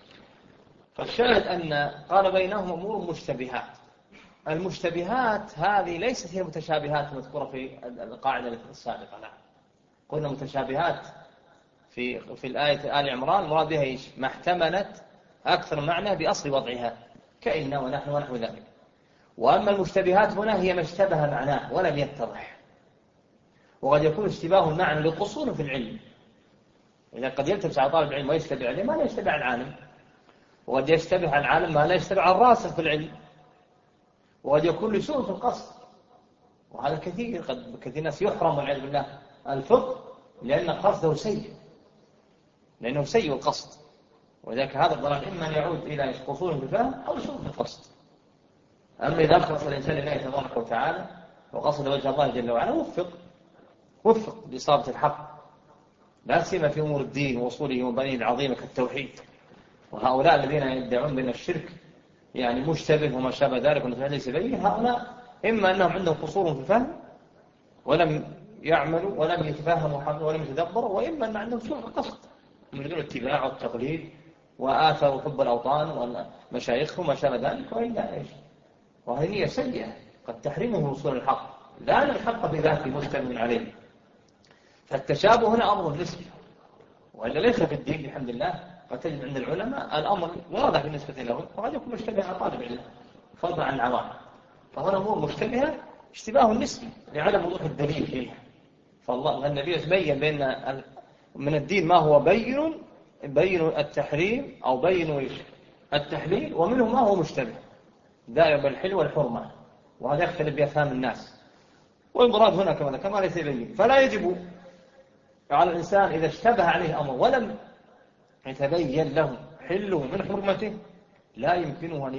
فالشاهد أن قال بينهم أمور مشتبهات. المشتبهات هذه ليست هي المتشابهات المذكورة في القاعدة السابقة، لا. قلنا متشابهات في الآية آل عمران مراد بها إيش؟ ما احتملت أكثر معنى بأصل وضعها كإن ونحن ونحو ذلك. وأما المشتبهات هنا هي ما اشتبه معناه ولم يتضح. وقد يكون اشتباه المعنى لقصور في العلم، إذا قد يلتبس على طالب العلم ويشتبه عليه ما لا يشتبه على العالم، وقد يشتبه على العالم ما لا يشتبه على الراسخ في العلم، وقد يكون لسوء في القصد. وهذا كثير، كثير ناس يحرم والعياذ بالله الفقه لأن قصده سيء، لأنه سيء القصد. وذلك هذا الضلال إما أن يعود إلى قصور في الفهم أو سوء في القصد. أما إذا أخلص الإنسان لله تبارك وتعالى وقصد وجه الله جل وعلا وفق لإصابة الحق، لا سيما في أمور الدين ووصوله ومبانيه العظيمة كالتوحيد. وهؤلاء الذين يدعون بأن الشرك يعني مشتبه وما شابه ذلك والنفع ليس بيه، هؤلاء إما أنهم عندهم قصور في الفهم ولم يعملوا ولم يتفهموا ولم يتدبروا، وإما أن عندهم سوء القصد من دون اتباع والتقليد وآثروا حب الأوطان ومشايخهم وما شابه ذلك، وإلا إيش؟ وهذه نية سيئة قد تحرمه وصول الحق، لا الحق بذاته مستمر عليه. فالتشابه هنا أمر نسبي، وإلا ليس في الدين بحمد الله. قد تجد عند العلماء الأمر واضح بالنسبة لهم، وقد يكون مشتبه على طالب العلم فضلا عن العوام. فهنا أمور مشتبهة اشتباه نسبي لعدم وضوح الدليل فيها. فالله النبي بين بأن من الدين ما هو بين التحريم أو بين التحليل، ومنه ما هو مشتبه دائر بالحل والحرمة، وهذا يختلف بأفهام الناس. والمراد هنا كما ليس يبين. فلا يجب على الإنسان إذا اشتبه عليه أمر ولم يتبين له حله من حرمته لا يمكنه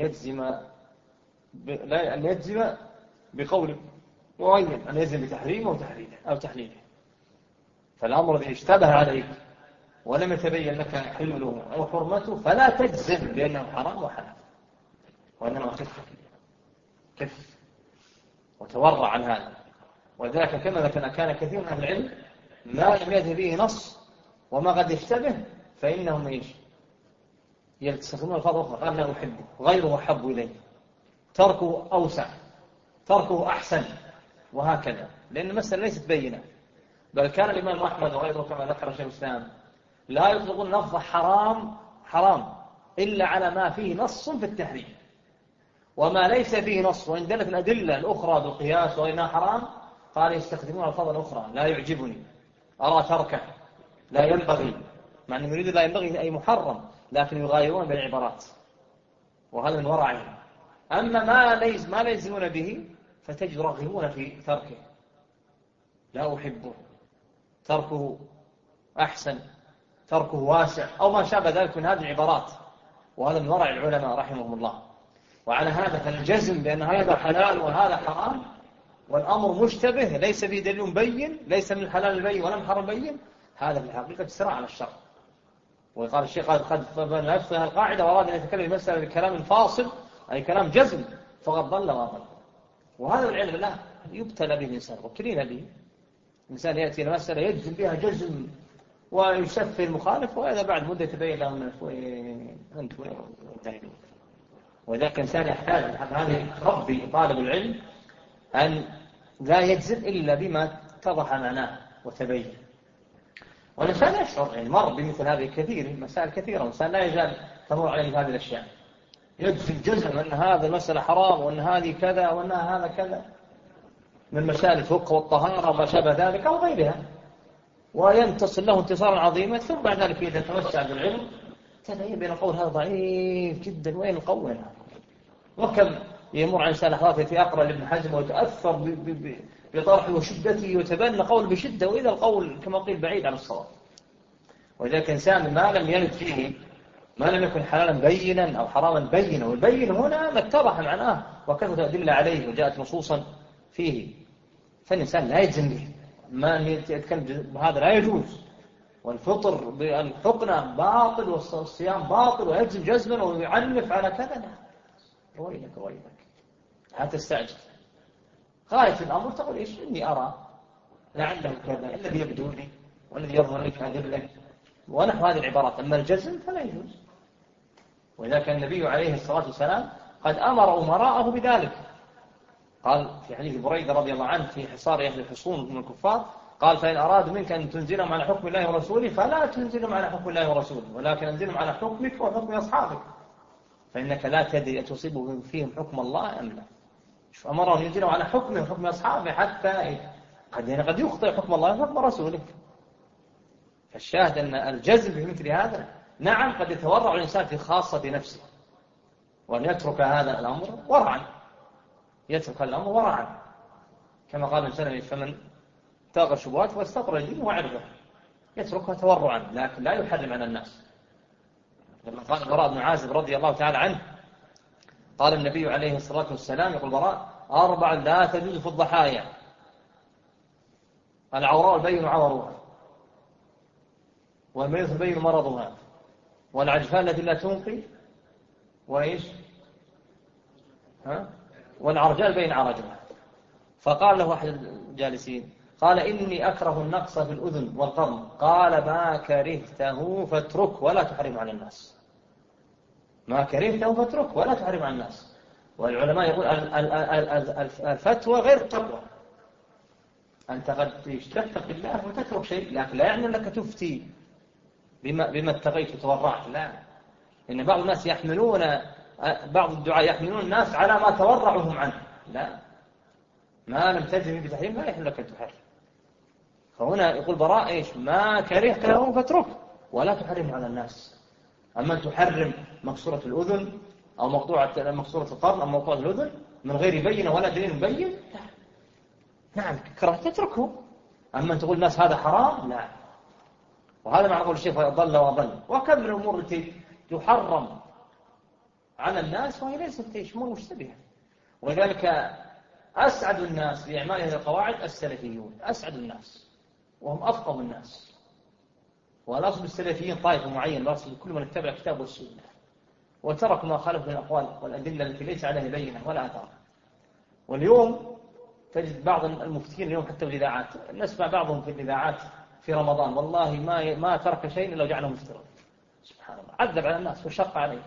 أن يجزم بقول معين، أن يجزم بتحريمه أو تحليله. فالأمر الذي اشتبه عليك ولم يتبين لك حله أو حرمته فلا تجزم بأنه حرام وحلال، وإنما كف وتورع عن هذا. وذلك كما ذكرنا كان كثير من أهل العلم ما لم يأتي به نص وما قد يشتبه فإنهم يستخدمون الفاظ أخرى، قال لا أحبه، غيره أحب إليه، تركه أوسع، تركه أحسن، وهكذا. لأن المسألة ليست بينة. بل كان الإمام أحمد وغيره كما ذكر شيخ الإسلام لا يطلقون لفظ حرام إلا على ما فيه نص في التحريم، وما ليس فيه نص وإن دلت الأدلة الأخرى بالقياس وإنها حرام قال يستخدمون الفاظا أخرى، لا يعجبني، أرى تركه، لا ينبغي، مع أنه يريد لا ينبغي أي محرم، لكن يغايرون بالعبارات، وهذا من ورعهم. أما ما ليزمون به فتجد يرغبون في تركه، لا أحبه، تركه أحسن، تركه واسع، أو ما شابه ذلك من هذه العبارات. وهذا من ورع العلماء رحمهم الله. وعلى هذا فالجزم بأن هذا حلال وهذا حرام والأمر مشتبه ليس به دليل بين، ليس من الحلال البين ولا من الحرام بين، هذا في الحقيقة صراع على الشر، وقال الشيخ قد نفسها القاعدة وأراد أن يتكلم المسألة بكلام فاصل أي كلام جزم فقد ضل وضل. وهذا العلم لا يبتلى به الإنسان وابتلينا به. الإنسان يأتي إلى مسألة يجزم بها جزم ويسفي المخالف، وإذا بعد مدة يتبين له من وين أنت وين. وذلك الإنسان يحتاج هذه تربي طالب العلم أن لا يجزم إلا بما اتضح معناه وتبين. والإنسان يشعر يعني مر بمثل هذه كثير مسائل كثيرة، الإنسان لا يزال تمر عليه هذه الأشياء جزم أن هذا المسألة حرام وأن هذه كذا وأن هذا كذا من مسائل الفقه والطهارة وما شابه ذلك أو غيرها، وينتصر له انتصارا عظيما. ثم بعد ذلك إذا توسع بالعلم تبين بين القول هذا ضعيف جدا وين القول هنا. وكم يمر عن إنسان لحظات التي أقرأ لابن حزم ويتأثر بطرحه وشدته ويتبنى قول بشدة، وإذا القول كما قيل بعيد عن الصواب. وذلك إنسان ما لم يلد فيه، ما لم يكن حلالا بينا أو حراما بينا، والبين هنا ما اتضح معناه وكثرة أدلة عليه وجاءت نصوصا فيه، فالإنسان لا يجزم به. ما يتكلم هذا لا يجوز، والفطر بالحقنة باطل والصيام باطل ويجزم جزما ويعنف على كذا، لا رويلك لا تستعجل. غاية الأمر تقول إيش إني أرى لعله كذا الذي يبدو لي والذي يظهر لك أدلة ونحو هذه العبارات. أما الجزم فلا يجوز. وإذا كان النبي عليه الصلاة والسلام قد أمر أمراءه بذلك. قال في حديث بريدة رضي الله عنه في حصار أهل الحصون من الكفار، قال فإن أرادوا منك أن تنزلهم على حكم الله ورسوله فلا تنزلهم على حكم الله ورسوله، ولكن انزلهم على حكمك وحكم أصحابك، فإنك لا تدري أتصيب فيهم حكم الله أم لا. أمرهم ينزلوا على حكمه وحكم أصحابه حتى قد يخطئ حكم الله وحكم رسوله. فالشاهد أن الجزم في مثل هذا نعم قد يتورع الإنسان في خاصة نفسه، وأن يترك هذا الأمر ورعا، يترك الأمر ورعا كما قال الإنسان فمن تاغ الشبهات واستطر دينه وعرضه، يتركها تورعا لكن لا يحرم على الناس. لما قال البراء بن عازب رضي الله تعالى عنه قال النبي عليه الصلاة والسلام يقول البراء 4 لا تجوز في الضحايا: العوراء البين عورها، والمريض البين مرضها، والعجفاء التي لا تنقي، وإيش والعرجاء البين عرجها. فقال له أحد الجالسين قال إني أكره النقص في الأذن والقرن، قال ما كرهته فاترك ولا تحرم على الناس. ما كرهته فاترك ولا تحرم على الناس. والعلماء يقول الفتوى غير التقوى. أنت قد تتق الله وتترك شيء، لكن لا يعني أنك تفتي بما اتقيت وتورعت، لا. إن بعض الناس يحملون، بعض الدعاء يحملون الناس على ما تورعهم عنه، لا، ما لم تجزم بتحريم لا يحل لك التحريم. فهنا يقول براء إيش ما كرهته فاترك ولا تحرم على الناس. أما أن تحرم مكسورة الأذن أو مكسورة القرن أو مقطوعة الأذن من غير بينة ولا دليل مبين، لا. نعم كره تتركه. أما أن تقول الناس هذا حرام، لا. وهذا معنى قول الشيخ ضل وضل. وكم من الأمور التي تحرم على الناس وهي ليست أمور مشتبهة. ولذلك أسعد الناس بإعمال هذه القواعد السلفيون، أسعد الناس وهم أفقه الناس. والأصل السلفيين طائفة معين، الأصل كل من اتبع الكتاب والسنة وتركوا ما خالف من الأقوال والأدلة التي ليس عليها بينة ولا أثر. واليوم تجد بعض المفتين اليوم حتى في الإذاعات، نسمع بعضهم في الإذاعات في رمضان والله ما ترك شيء إلا وجعله مفترا. سبحان الله، عذب على الناس وشق عليه.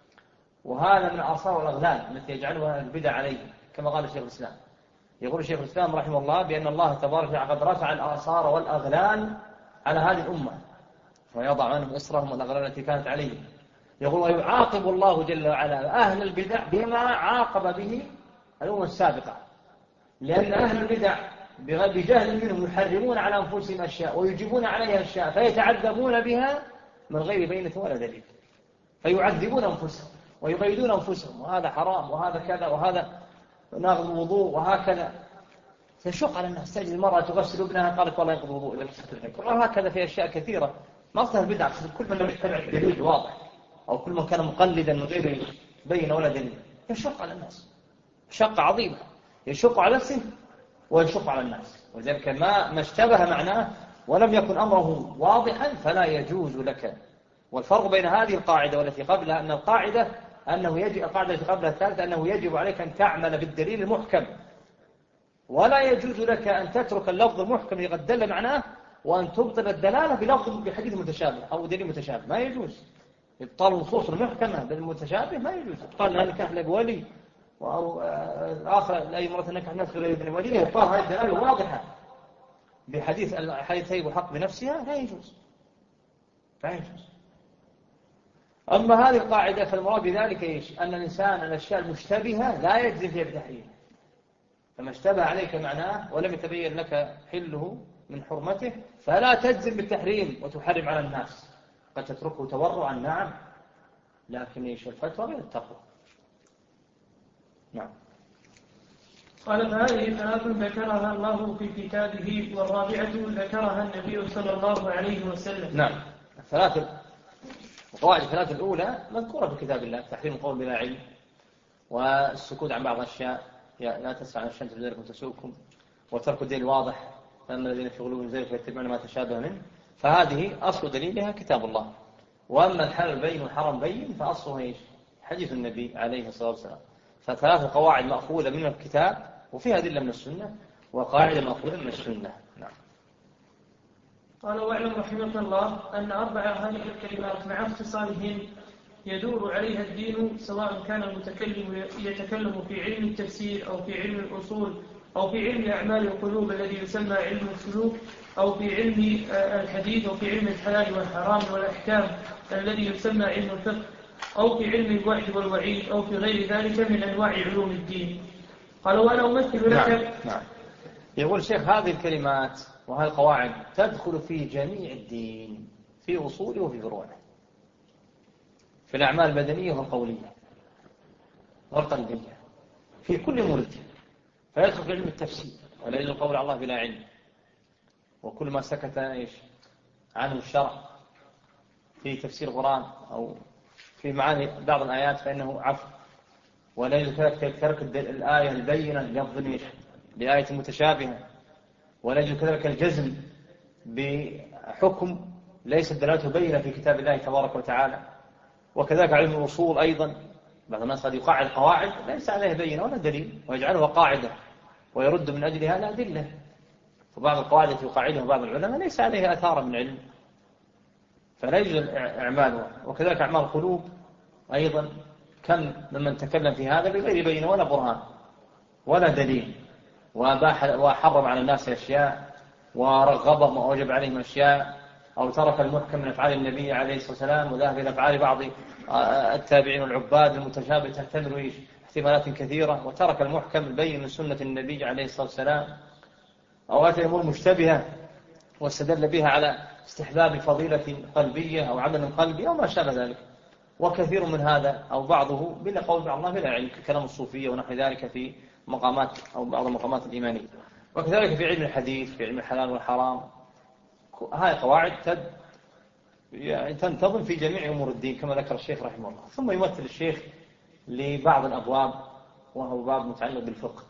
وهذا من آثار والأغلال التي يجعلها البدع عليه، كما قال الشيخ الإسلام. يقول الشيخ الإسلام رحمه الله بأن الله تبارك وتعالى قد رفع الآثار والأغلال على هذه الأمة ويضع عنهم إصرهم والأغلال التي كانت عليهم. يقول ويعاقب الله جل وعلا أهل البدع بما عاقب به الأمم السابقة، لأن أهل البدع بجهل منهم يحرمون على أنفسهم أشياء ويجيبون عليها أشياء فيتعذبون بها من غير بينة ولا دليل، فيعذبون أنفسهم ويقيدون أنفسهم، وهذا حرام وهذا كذا وهذا ناقض الوضوء وهكذا. تشق على الناس، تجد المرأة تغسل ابنها قالت والله ينقض الوضوء إذا مسحت الذكر، وهكذا في أشياء كثيرة. ما أصلها البدع كل من لم يتبع دليل واضح أو كل من كان مقلدا من غير بينة ولا دليل يشق على الناس شق عظيمة، يشق على نفسه ويشق على الناس. وذلك ما اشتبه معناه ولم يكن أمره واضحا فلا يجوز لك والفرق بين هذه القاعدة والتي قبلها أن القاعدة القاعدة التي قبلها الثالثة أنه يجب عليك أن تعمل بالدليل المحكم، ولا يجوز لك أن تترك اللفظ المحكم اللي قد دل معناه وأن تبطل الدلالة بحديث متشابه أو دليل متشابه، ما يجوز. إبطال النصوص المحكمة بالمتشابه ما يجوز. إبطال لا نكاح إلا بولي، أو الآخر أي مرة نكاح نفسه إلا بابن ولي، إبطال هذه الدلالة واضحة بحديث هيب حق بنفسها لا يجوز. أما هذه القاعدة فالمراد بذلك إيش؟ أن الإنسان الأشياء المشتبهة لا يجزم فيها بتحريم، فما اشتبه عليك معناه ولم يتبين لك حله من حرمته فلا تجزم بالتحريم وتحرم على الناس. قد تتركه تورعا نعم، لكن إيش الفتوى غير التقوى. نعم. قال فهذه ثلاث ذكرها الله في كتابه، والرابعة ذكرها النبي صلى الله عليه وسلم. نعم. القواعد الثلاث الأولى مذكورة في كتاب الله: تحريم القول بلا علم، والسكوت عن بعض الأشياء، لا تسعى عن الشمس بذلكم تسوكم، وترك الدين واضح، فأما الذين في غلوب زيغ فيتبعون ما تشابه منه. فهذه أصل دليلها كتاب الله. وأما الحلال بين والحرام بين فأصله إيش؟ حديث النبي عليه الصلاة والسلام. فثلاث قواعد مأخوذة من الكتاب وفيها أدلة من السنة، وقاعدة مأخوذة من السنة. نعم. قال: واعلم رحمك الله أن أربع هذه الكلمات مع اختصارهن يدور عليها الدين، سواء كان المتكلم يتكلم في علم التفسير أو في علم الأصول أو في علم أعمال القلوب الذي يسمى علم السلوك، أو في علم الحديث، أو في علم الحلال والحرام والأحكام الذي يسمى علم الفقه، أو في علم الوعد والوعيد، أو في غير ذلك من أنواع علوم الدين. قال: وأنا أمثل لك. نعم. يقول الشيخ: هذه الكلمات وهذه القواعد تدخل في جميع الدين، في أصوله وفي فروعه، في الأعمال البدنية والقولية والقلبية، في كل أمور الدين. فيدخل في علم التفسير، ولا يجوز القول على الله بلا علم، وكل ما سكت عنه الشرع في تفسير القرآن أو في معاني بعض الآيات فإنه عفو، ولا يجوز ترك الآية البينة لفظ بآية متشابهة، ولا يجوز كذلك الجزم بحكم ليس دلالته بينة في كتاب الله تبارك وتعالى. وكذلك علم الأصول أيضا، بعض الناس قد يقاعد قواعد ليس عليها بينة ولا دليل ويجعلها قاعدة ويرد من أجلها الأدلة. فبعض القواعد التي يقاعدها بعض العلماء ليس عليها أثار من علم، فلا يجوز أعمالها. وكذلك أعمال القلوب أيضا، كم ممن تكلم في هذا بغير بينة ولا برهان ولا دليل، وحرم على الناس أشياء ورغبهم وأوجب عليهم أشياء، أو ترك المحكم من أفعال النبي عليه الصلاة والسلام وذهب إلى أفعال بعض التابعين والعباد المتشابه تحتمل احتمالات كثيرة، وترك المحكم البين من سنة النبي عليه الصلاة والسلام، أو أتى أمور مشتبهة واستدل بها على استحباب فضيلة قلبية أو عمل قلبي أو ما شابه ذلك. وكثير من هذا أو بعضه بلا قول بعض الله بلا علم، كلام الصوفية ونحو ذلك في مقامات أو بعض المقامات الإيمانية. وكذلك في علم الحديث، في علم الحلال والحرام. هذه قواعد تنتظم في جميع أمور الدين كما ذكر الشيخ رحمه الله. ثم يمثل الشيخ لبعض الأبواب، وهو باب متعلق بالفقه.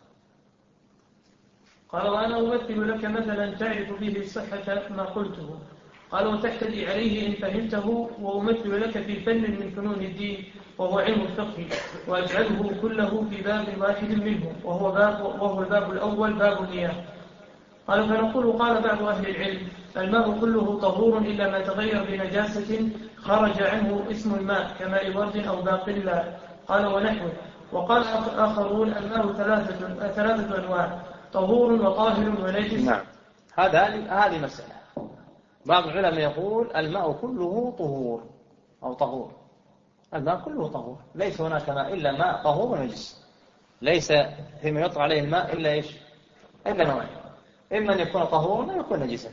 قال: وأنا أمثل لك مثلا تعرف به صحة ما قلته. قال: وتحتدي عليه إن فهمته. وأمثل لك في فن من فنون الدين وهو علم الفقه، وأجعله كله في باب واحد منه، وهو الباب الأول باب المياه. قال: فنقول: قال بعض أهل العلم: الماء كله طهور إلا ما تغير بنجاسة خرج عنه اسم الماء كماء ورد أو باقي الماء. قال: ونحوه. وقال آخرون: الماء ثلاثة أنواع: طهور وطاهر ونجس. نعم. هذه مسألة. بعض العلماء يقول الماء كله طهور أو طهور. الماء كله طهور، ليس هناك ماء إلا ماء طهور ونجس. ليس فيما يطلع عليه الماء إلا إيش؟ إلا نوعين: إما أن يكون طهورا أو يكون نجسا.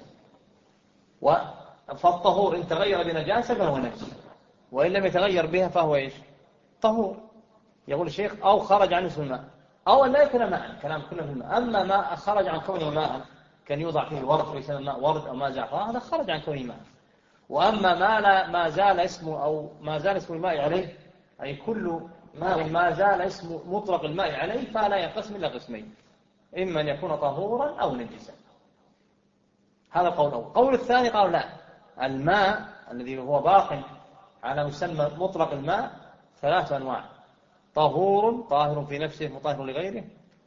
فالطهور إن تغير بنجاسة فهو نجس، وإن لم يتغير بها فهو إيش؟ طهور. يقول الشيخ: أو خرج عن اسم الماء، أو لا يكون ماء، كلام كله في الماء. أما ما خرج عن كونه ماء كان يوضع فيه ورد ويسمى ماء ورد أو ماء زعفران، هذا خرج عن كونه ماء. وأما ما زال اسمه أو ما زال اسم الماء عليه، أي كل ماء ما زال اسم مطلق الماء عليه، فلا ينقسم إلا قسمين: إما أن يكون طهورا أو نجسا. هذا قول أول. قول الثاني قالوا: لا، الماء الذي هو باق على مسمى مطلق الماء 3 أنواع: طاهر في نفسه مطهر لغيره،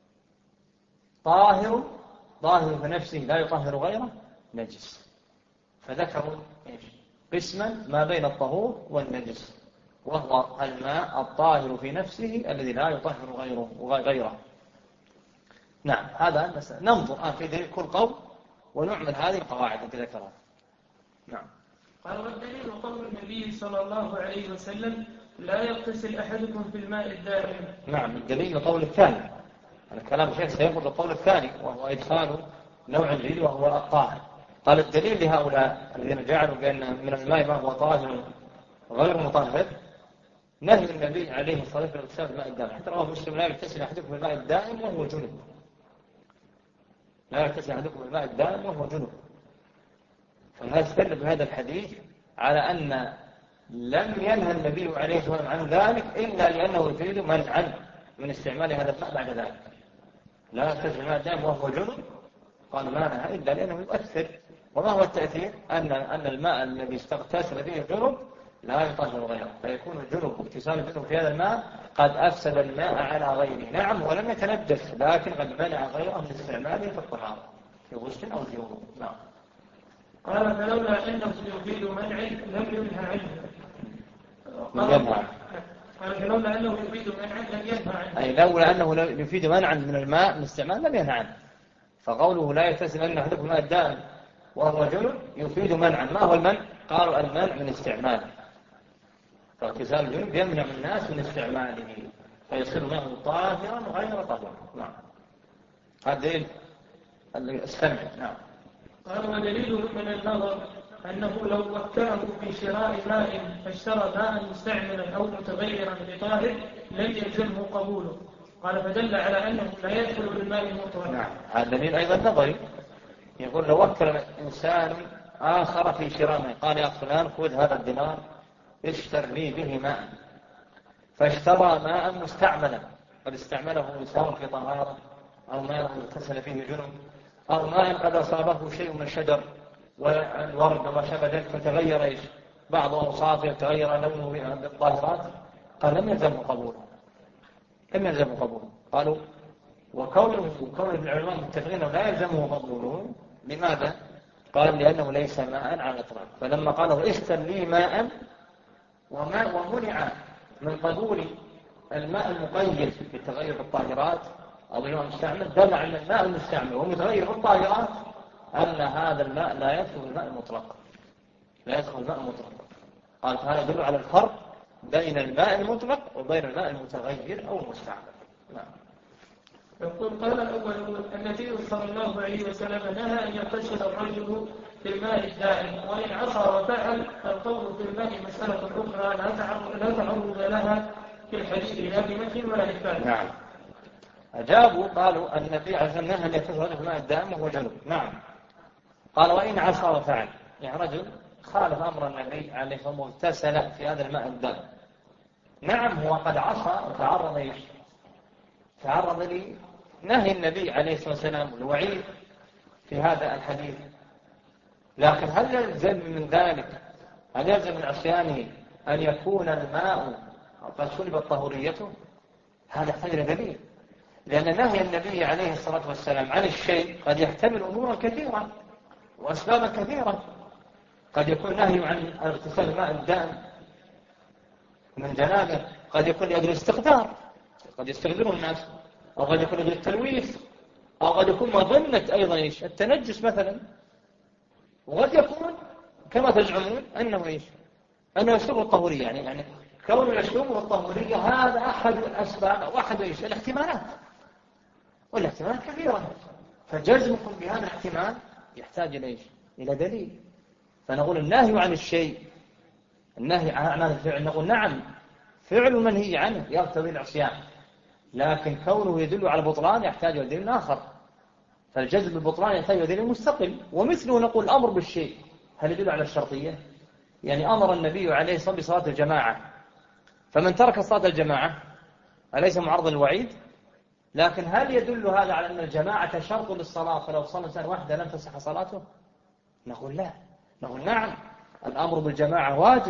طاهر في نفسه لا يطهر غيره، نجس. فذكروا قسما ما بين الطهور والنجس، وهو الماء الطاهر في نفسه الذي لا يطهر غيره. نعم، هذا ننظر في دليل كل قول ونعمل هذه القواعد التي ذكرها. نعم. قال: والدليل قول النبي صلى الله عليه وسلم: لا يغتسل أحدكم في الماء الدائم. نعم، الدليل القول الثاني. الكلام الشيخ سيقول القول الثاني، وهو إدخال نوع جديد وهو الطاهر. قال: الدليل لهؤلاء الذين جعلوا بأن من الماء ما هو طاهر غير مطهر نهي النبي عليه الصلاة والسلام في الماء الدائم. حتى رواه مسلم: لا يغتسل أحدكم في الماء الدائم وهو جنب. لا يغتسل أحدكم في الماء الدائم وهو جنب. فهذا يستدل بهذا الحديث على أن لم ينهى النبي عليه الصلاة والسلام عن ذلك إلا لأنه يريد منعا من استعمال هذا الماء بعد ذلك. لا يغتسل في الماء الدائم وهو جنب، قال ما نهى إلا لأنه يؤثر. وما هو التأثير؟ أن الماء الذي استغتسل فيه الجنب لا يطهر غيره، فيكون الجنب واغتسال الجنب في هذا الماء قد أفسد الماء على غيره. نعم، ولم يتنجس، لكن قد منع غيره من استعماله في الطهارة في غسل أو في وضوء. نعم. قال: فلولا أنه يفيد منع لم ينهى عنه. قال: فلولا أنه يفيد منع لم ينهى عنه. أي لولا أنه يفيد منعا من الماء من استعمال لم ينهى عنه. فقوله لا يغتسل أن أحدكم الماء الدائم وهو جنب يفيد منعا. ما هو المنع؟ قالوا المنع من استعماله. فاغتسال الجنب يمنع الناس من استعماله فيصير معه طاهرا غير طاهر. نعم. هذا السمع. نعم. قال: ودليله من النظر أنه لو وكله في شراء ماء فاشترى ماء مستعملا أو متغيرا بطاهر لم يلزمه قبوله. قال: فدل على أنه لا يدخل بالماء المطلق. نعم، هذا دليل أيضا نظري. يقول: لو وكل إنسان آخر في شراء ماء، قال: يا فلان خذ هذا الدينار اشتر لي به ماء، فاشترى ماء مستعملا قد استعمله إنسان في طهارة، أو ماء اغتسل فيه جنب، أو ماء قد أصابه شيء من الشجر والورد وما شابه ذلك فتغير بعض أوصافه تغير لونه بالطاهرات، قال لم يلزمه قبوله. قالوا: وكون العلماء متفقين لا يلزمه قبوله. لماذا؟ قال: لأنه ليس ماء على الإطلاق. فلما قالوا اشتر لي ماء ومنع من قبول الماء المقيد بالتغير بالطاهرات أو الماء المستعمل، دل على الماء المستعمل ومتغير بالطاهرات أن هذا الماء لا يدخل الماء المطلق. قال: فهذا يدل على الفرق بين الماء المطلق وبين الماء المتغير أو المستعمل. نعم. يقول: قال الأول: النبي صلى الله عليه وسلم نهى أن يغتسل الرجل في الماء الدائم، وإن عصى وفعل. القول في الماء مسألة أخرى لا تعرض لها في الحديث لا بنفي ولا إثبات. نعم. أجابوا قالوا: النبي عليه الصلاة والسلام نهى أن يغتسل الرجل في الماء الدائم وهو جنب. نعم. قال: وإن عصى وفعل، يعني رجل خالف أمر النبي عليه الصلاة والسلام واغتسل في هذا الماء الدائم. نعم، هو قد عصى وتعرض لنهي النبي عليه الصلاة والسلام الوعيد في هذا الحديث، لكن هل يلزم من ذلك، هل يلزم من عصيانه أن يكون الماء قد سلبت طهوريته؟ هذا يحتاج إلى دليل، لأن نهي النبي عليه الصلاة والسلام عن الشيء قد يحتمل أمورا كثيرة وأسبابا كثيرة. قد يكون نهي عن اغتسال الماء الدائم من جنابه، قد يكون لأجل الاستقدار، قد يستقدره الناس، أو قد يكون لأجل التلويث، أو قد يكون مظنة أيضا التنجس مثلا، وقد يكون كما تزعمون أنه يسلب الطهورية، يعني كون يسلبه الطهورية هذا أحد الأسباب أو أحد الاحتمالات، والاحتمالات كثيرة. فجزمكم بهذا الاحتمال يحتاج إلى دليل. فنقول النهي عن الشيء، النهي عن الفعل، نقول نعم فعل المنهي عنه يقتضي العصيان، لكن كونه يدل على البطلان يحتاج إلى دليل آخر. فالجزم بالبطلان يحتاج إلى دليل مستقل. ومثله نقول الأمر بالشيء هل يدل على الشرطية؟ يعني أمر النبي عليه الصلاة والسلام بصلاة الجماعة، فمن ترك صلاة الجماعة أليس معرض للوعيد؟ لكن هل يدل هذا على أن الجماعة شرط للصلاة فلو صلى إنسان واحدة لم تصح صلاته؟ نقول لا. نقول نعم، الأمر بالجماعة واجب،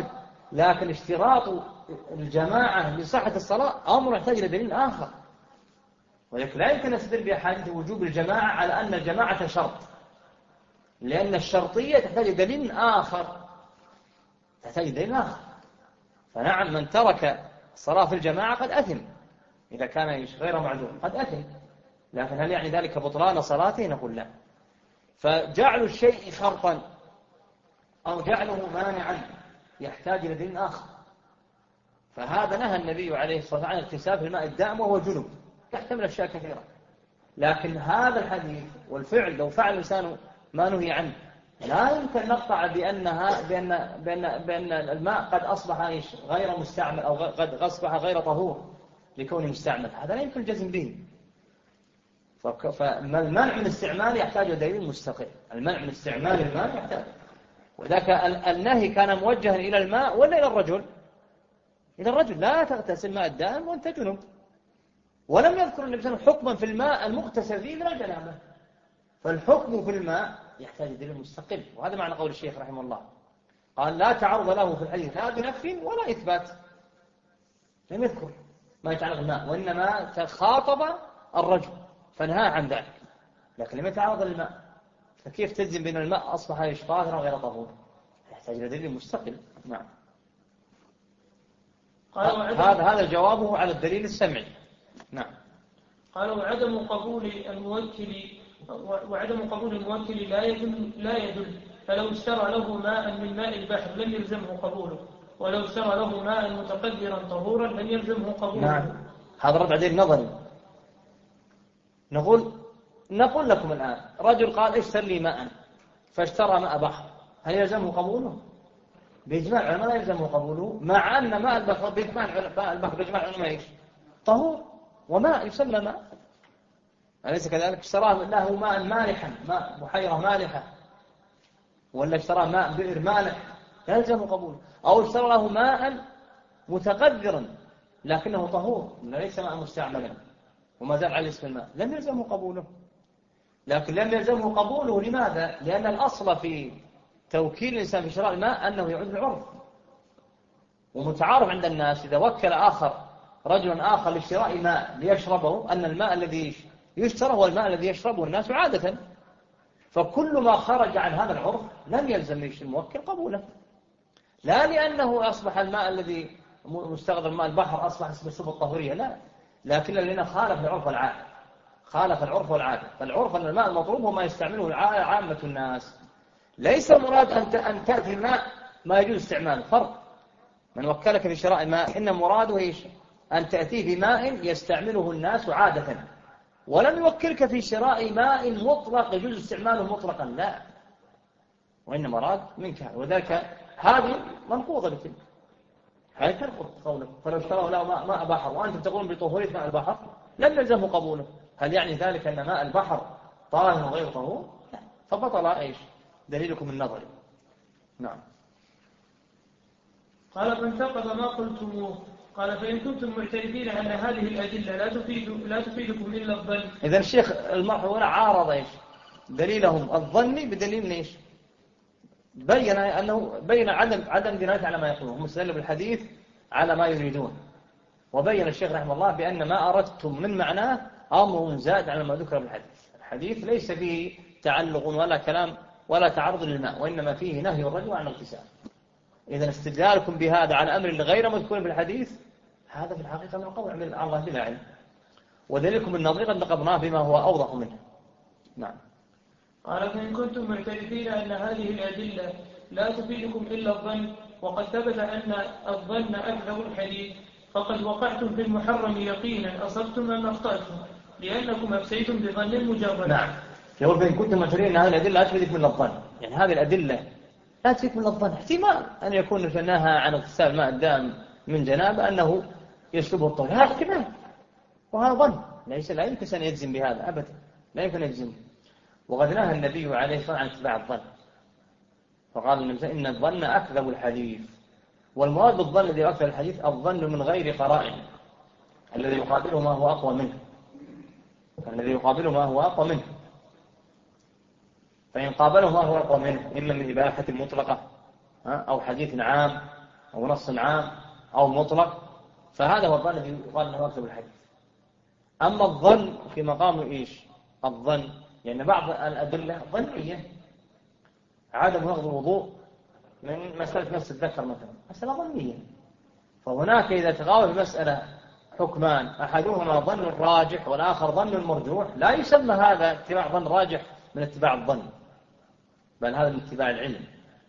لكن اشتراط الجماعة لصحة الصلاة أمر يحتاج إلى دليل آخر، ولكن لا يمكن نستدل بأحاديث وجوب الجماعة على أن الجماعة شرط، لأن الشرطية تحتاج دليل آخر، تحتاج دليل آخر. فنعم من ترك الصلاة في الجماعة قد أثم إذا كان غير معذور، قد أثم، لكن هل يعني ذلك بطلان صلاته؟ نقول لا. فجعل الشيء شرطا أو جعله مانعا يحتاج إلى دليل آخر. فهذا نهى النبي عليه الصلاة والسلام عن اغتسال في الماء الدائم وهو جنب، يحتمل أشياء كثيرة، لكن هذا الحديث والفعل لو فعل الإنسان ما نهي عنه لا يمكن نقطع بأن الماء قد أصبح غير مستعمل أو قد أصبح غير طهور لكونه مستعمل، هذا لا يمكن الجزم به. فالمنع من الاستعمال يحتاج دليل مستقل، المنع من استعمال الماء يحتاج، وذاك النهي كان موجها إلى الماء ولا إلى الرجل؟ إلى الرجل، لا تغتسل ماء الدائم وأنت جنب، ولم يذكر النبي صلى الله عليه وسلم حكما في الماء المغتسل فيه من الجنابة. فالحكم في الماء يحتاج دليل مستقل، وهذا معنى قول الشيخ رحمه الله، قال لا تعرض له في الحديث لا بنفي ولا إثبات، لم يذكر ما يتعلق بالماء، وإنما تخاطب الرجل فنهى عن ذلك، لكن لم يتعرض للماء. فكيف تجزم بأن الماء أصبح طاهرا غير طهور؟ يحتاج إلى دليل مستقل. نعم. هذا جوابه على الدليل السمعي. نعم. قال وعدم قبول الموكل لا يدل، فلو اشترى له ماء من ماء البحر لم يلزمه قبوله، ولو اشترى له ماء متقدرا طهورا لم يلزمه قبوله. نعم. هذا رد على نظري. نقول لكم الآن رجل قال اشتر لي ماء فاشترى ماء بحر، هل يلزمه قبوله؟ بإجماع العلماء لا يلزمه قبوله، مع أن ماء البحر بإجماع العلماء طهور وماء يسمى ماء، أليس كذلك؟ اشتراه له ماء مالحا، ماء بحيرة مالحة، ولا اشتراه ماء بئر مالح لا يلزمه قبوله، أو اشترى له ماء متقدرا لكنه طهور ليس ماء مستعملا وما زال على اسم الماء، لم يلزمه قبوله. لكن لم يلزمه قبوله لماذا؟ لأن الأصل في توكيل الإنسان في شراء الماء أنه يعود العرف، ومتعارف عند الناس إذا وكل رجل آخر لشراء ماء ليشربه أن الماء الذي يشترى هو الماء الذي يشربه الناس عادة، فكل ما خرج عن هذا العرف لم يلزم الموكل قبوله، لا لأنه أصبح الماء الذي مستخدم ماء البحر أصبح اسم الطهورية، لا، لكن لأنه خالف العرف والعادة، خالف العرف والعادة. فالعرف أن الماء المطلوب هو ما يستعمله عامة الناس، ليس المراد أن تأتي الماء ما يجوز استعماله، فرق. من وكلك في شراء الماء إن مراده إيش؟ أن تأتيه بماء يستعمله الناس عادة، ولم يوكلك في شراء ماء مطلق يجوز استعماله مطلقا، لا، وإنما مراد منك هذا، وذلك هذه منقوضة بتلك، هذه تنقض قولك. فلو اشتروا له ماء بحر وأنتم تقولون بطهورية ماء البحر لم يلزمه قبوله، هل يعني ذلك أن ماء البحر طاهر وغير طهور؟ لا، فبطل إيش؟ دليلكم النظري. نعم. قال فانتقض ما قلتموه. قال فإن كنتم معترفين أن هذه الأدلة لا تفيدكم إلا الظن. إذا الشيخ المرحوم عارض إيش؟ دليلهم الظني بدليل إيش؟ بين عدم دلالة على ما يقولون، هم استدلوا بالحديث على ما يريدون، وبين الشيخ رحمه الله بأن ما أردتم من معناه أمر زاد على ما ذكر بالحديث، الحديث ليس فيه تعلق ولا كلام ولا تعرض للماء، وإنما فيه نهي الرجل عن الاغتسال. إذا استدلالكم بهذا على أمر غير مذكور في الحديث هذا في الحقيقة من قول من الله بلا علم، ودليلكم النظري قد نقضناه بما هو أوضح منه. نعم. قال فإن كنتم معترفين أن هذه الأدلة لا تفيدكم إلا الظن، وقد ثبت أن الظن أكذب الحديث، فقد وقعتم في المحرم يقينا أصبتم أم أخطأتم، لأنكم أفسيتم بظن مجرد. نعم. يقول فإن كنتم معترفين أن هذه الأدلة لا تفيدكم إلا الظن، يعني هذه الأدلة لا تفيدكم إلا الظن، احتمال أن يكون فناها عن اغتسال الماء الدائم من جنابه أنه يسلبه الطهر، هذا احتمال، وهذا ظن، لا يمكن أن يجزم بهذا أبدا، لا يمكن أن يجزم. وقد نهى النبي عليه الصلاة والسلام عن اتباع الظن، فقال النبي إن الظن أكذب الحديث، والمراد بالظن الذي أكذب الحديث الظن من غير قرائن، الذي يقابله ما هو أقوى منه، فإن قابله ما هو أقوى منه إما من إباحة مطلقة أو حديث عام أو نص عام أو مطلق، فهذا هو الظن الذي يقال أنه أكذب الحديث. أما الظن في مقام إيش؟ الظن يعني بعض الأدلة ظنية، عدم نقض الوضوء من مسألة مس الذكر مثلا مسألة ظنية، فهناك إذا تقابل مسألة حكمان أحدهما ظن راجح والآخر ظن مرجوح، لا يسمى هذا اتباع ظن راجح من اتباع الظن، بل هذا من اتباع العلم.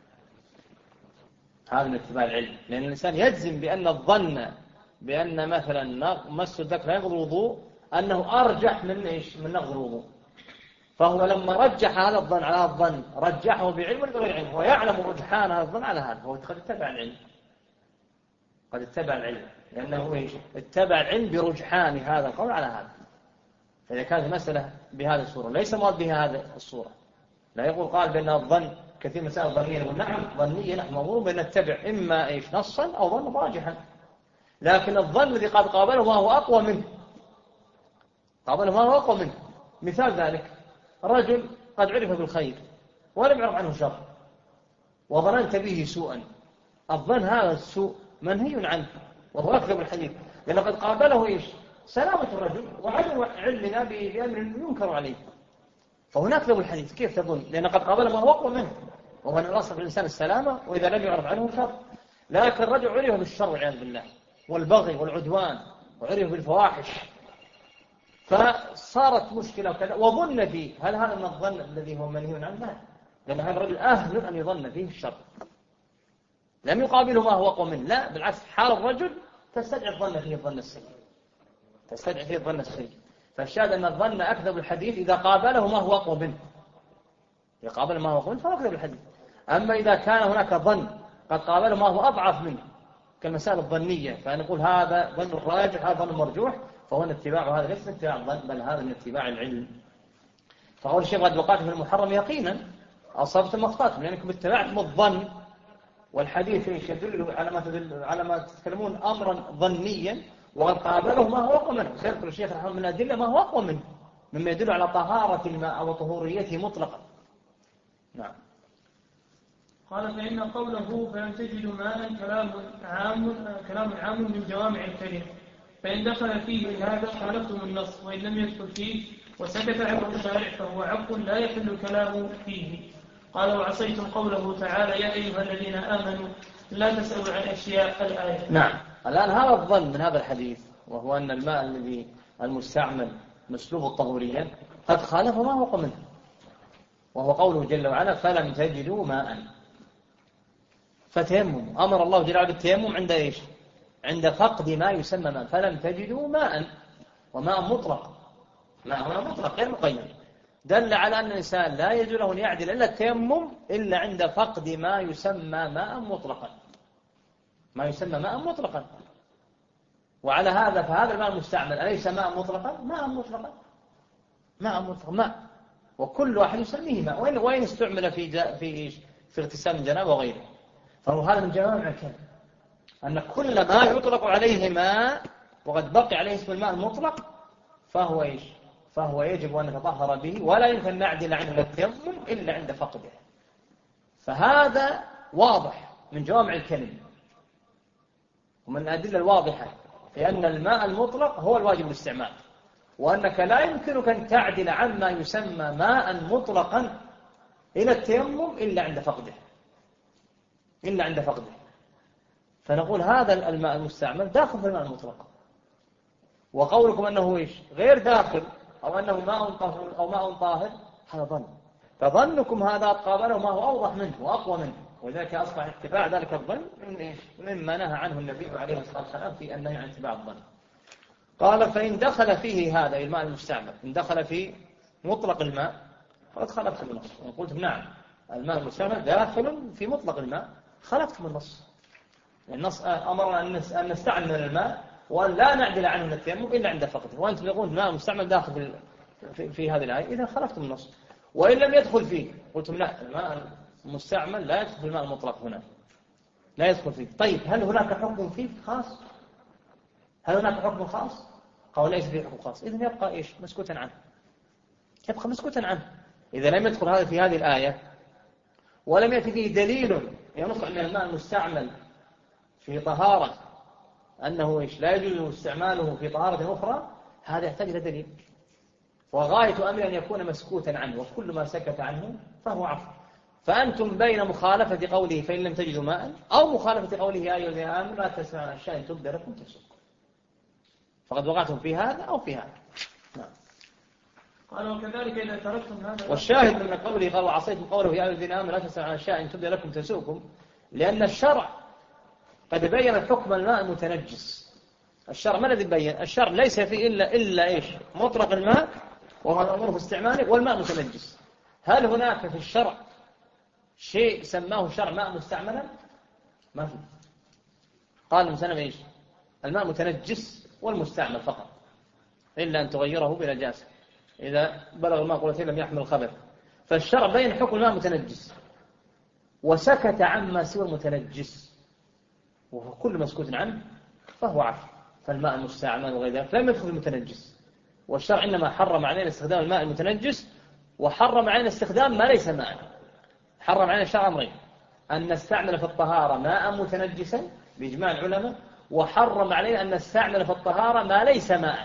هذا من اتباع العلم، لأن الإنسان يجزم بأن الظن بأن مثلا مس الذكر لا ينقض الوضوء أنه أرجح من إيش؟ من نقض الوضوء. فهو لما رجح هذا الظن على هذا الظن رجحه بعلم ولا بغير علم، هو يعلم رجحان هذا الظن على هذا، هو قد اتبع العلم، قد اتبع العلم، لأنه إيش؟ اتبع العلم برجحان هذا القول على هذا. فإذا كانت المسألة بهذه الصورة ليس مراد بها هذه الصورة، لا يقول قال بأن الظن كثير مسائل ظنية، نقول نعم ظنية، نحن مأمورون بأن نتبع إما إيش؟ نصا أو ظن راجحا، لكن الظن الذي قد قابله ما هو أقوى منه، قابله ما هو أقوى منه. مثال ذلك رجل قد عرف بالخير ولم يعرف عنه شر وظننت به سوءا، الظن هذا السوء منهي عنه وهو أكذب الحديث، لأن قد قابله إيش؟ سلامة الرجل وعدم علمنا بأمر ينكر عليه، فهنا أكذب الحديث. كيف تظن؟ لأن قد قابله ما هو أقوى منه، وهو أن الأصل في الإنسان السلامة وإذا لم يعرف عنه شر. لكن الرجل عرف بالشر والعياذ بالله والبغي والعدوان وعرف بالفواحش، فصارت مشكلة وكذا وظن فيه. هل هذا من الظن الذي هو منهي عنه؟ لا، لأن هذا الرجل أهل أن يظن فيه الشر، لم يقابله ما هو أقوى منه، لا بالعكس، حال الرجل تستدعي الظن فيه الظن السيء، تستدعي فيه الظن السيء. فالشاهد أن الظن أكذب الحديث إذا قابله ما هو أقوى منه، إذا قابله ما هو أقوى منه فهو أكذب الحديث. أما إذا كان هناك ظن قد قابله ما هو أضعف منه كالمسائل الظنية، فنقول هذا ظن راجح هذا ظن مرجوح، فهو اتباع، هذا ليس اتباع الظن بل هذا من اتباع العلم. فقول الشيخ قد وقعت في المحرم يقينا أصبتم أخطأتم، لأنكم اتبعتم الظن، والحديث يدل على ما تتكلمون أمرا ظنيا وقد قابله ما هو أقوى منه. سيذكر الشيخ رحمه الله من الأدلة ما هو أقوى منه مما يدل على طهارة الماء أو طهوريته مطلقا. نعم. قال فإن قوله فلم تجدوا ماء كلام عام من جوامع الكلم، فإن دخل فيه هذا خالفتم النص، وإن لم يدخل فيه وسكت عنه الشارع فهو عفو لا يحل الكلام فيه. قال وعصيتم قوله تعالى يا أيها الذين آمنوا لا تسألوا عن أشياء الآية. نعم. الآن هذا الظن من هذا الحديث، وهو أن الماء الذي المستعمل مسلوب الطهورية قد خالف ما هو منه، وهو قوله جل وعلا فلم تجدوا ماء، فتيمم. أمر الله جل وعلا بالتيمم عند إيش؟ عند فقد ما يسمى ماء. فلم تجدوا ماء، وماء مطلق، ماء هنا مطلق غير مقيد، دل على أن الإنسان لا يجوز له أن يعدل إلا التيمم إلا عند فقد ما يسمى ماء مطلقا، ما يسمى ماء مطلقا. وعلى هذا فهذا الماء المستعمل أليس ماء مطلقا؟ ماء مطلقا، ماء مطلق، ماء، وكل واحد يسميه ماء، وين استعمل في اغتسال الجنابة وغيره. فهو هذا من جوامع الكلم، أن كل ما يطلق عليه ماء وقد بقي عليه اسم الماء المطلق فهو إيش؟ فهو يجب أن نتطهر به، ولا يمكن أن نعدل عنه التيمم إلا عند فقده. فهذا واضح من جوامع الكلم ومن الأدلة الواضحة في أن الماء المطلق هو الواجب الاستعمال، وأنك لا يمكنك أن تعدل عما يسمى ماء مطلقا إلى التيمم إلا عند فقده، إلا عند فقده. فنقول هذا الماء المستعمل داخل في الماء المطلق، وقولكم أنه إيش؟ غير داخل أو أنه ماء طهور أو ماء طاهر هذا ظن، فظنكم هذا قابله ما هو أوضح منه وأقوى منه، ولذلك أصبح اتباع ذلك الظن من إيش؟ مما نهى عنه النبي عليه الصلاة والسلام في النهي عن اتباع الظن. قال فإن دخل فيه هذا الماء المستعمل، إن دخل في مطلق الماء فقد خلفت من النص. وقلت نعم الماء المستعمل داخل في مطلق الماء، خلفت من النص. النص أمرنا أن نستعمل الماء وأن لا نعدل عنه التيمم إلا عند فقده، وأنتم تقولون الماء المستعمل داخل في هذه الآية، إذا خلفتم النص. وإن لم يدخل فيه قلتم لا الماء المستعمل لا يدخل في الماء المطلق هنا، لا يدخل فيه. طيب هل هناك حكم فيه خاص؟ هل هناك حكم خاص؟ قالوا ليس فيه حكم خاص، إذن يبقى إيش؟ مسكوتا عنه، يبقى مسكوتا عنه. إذا لم يدخل هذا في هذه الآية ولم يأتي فيه دليل ينص أن الماء المستعمل في طهارة أنه لا يجوز استعماله في طهارة أخرى، هذا يحتاج إلى دليل. وغاية أمر أن يكون مسكوتا عنه، وكل ما سكت عنه فهو عفو. فأنتم بين مخالفة قوله فإن لم تجدوا ماء، أو مخالفة قوله يا أيها الذين آمنوا لا تسمعوا عن الشيء تبدى لكم تفسقون، فقد وقعتم في هذا أو في هذا. نعم. قال وكذلك إذا تركتم هذا. والشاهد من قوله قال وعصيتم قوله يا أيها الذين آمنوا لا تسمعوا عن الشيء تبدى لكم تسؤكم، لأن الشرع قد بين حكم الماء المتنجس. الشرع ما الذي بين؟ الشرع ليس فيه إلا إيش؟ مطلق الماء وهو الأمر في استعماله، والماء متنجس. هل هناك في الشرع شيء سماه الشرع ماء مستعملا؟ ما في. قال المسلم إيش؟ الماء متنجس والمستعمل فقط، إلا أن تغيره بنجاسة إذا بلغ الماء قلتين لم يحمل الخبث. فالشرع بين حكم الماء متنجس وسكت عما سوى المتنجس، وكل مسكوت عنه فهو عفو. فالماء المستعمل وغير ذلك لم يدخل المتنجس، والشرع إنما حرم علينا استخدام الماء المتنجس، وحرم علينا استخدام ما ليس ماء. حرم علينا الشرع أمرين: أن نستعمل في الطهارة ماء متنجسا بإجماع العلماء، وحرم علينا أن نستعمل في الطهارة ما ليس ماء،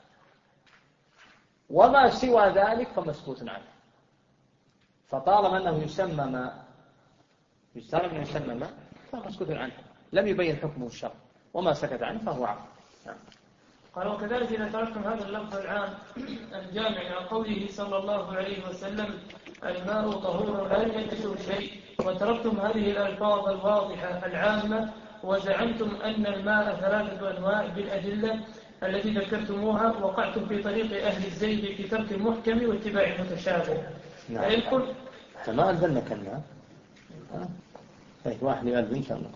وما سوى ذلك فمسكوت عنه. فطالما أنه يسمى ماء، يستعمل أنه يسمى ماء، فمسكوت عنه، لم يبين حكمه الشرع، وما سكت عنه فهو عفو. قال وكذلك إذا تركتم هذا اللفظ العام الجامع عن قوله صلى الله عليه وسلم الماء طهور لا ينجسه شيء، وتركتم هذه الألفاظ الواضحة العامة، وزعمتم أن الماء 3 أنواع بالأدلة التي ذكرتموها، وقعتم في طريق أهل الزيد في ترك المحكم واتباع المتشابه. نعم. ما أنزلنا كلمة. طيب واحد يقلب إن شاء الله.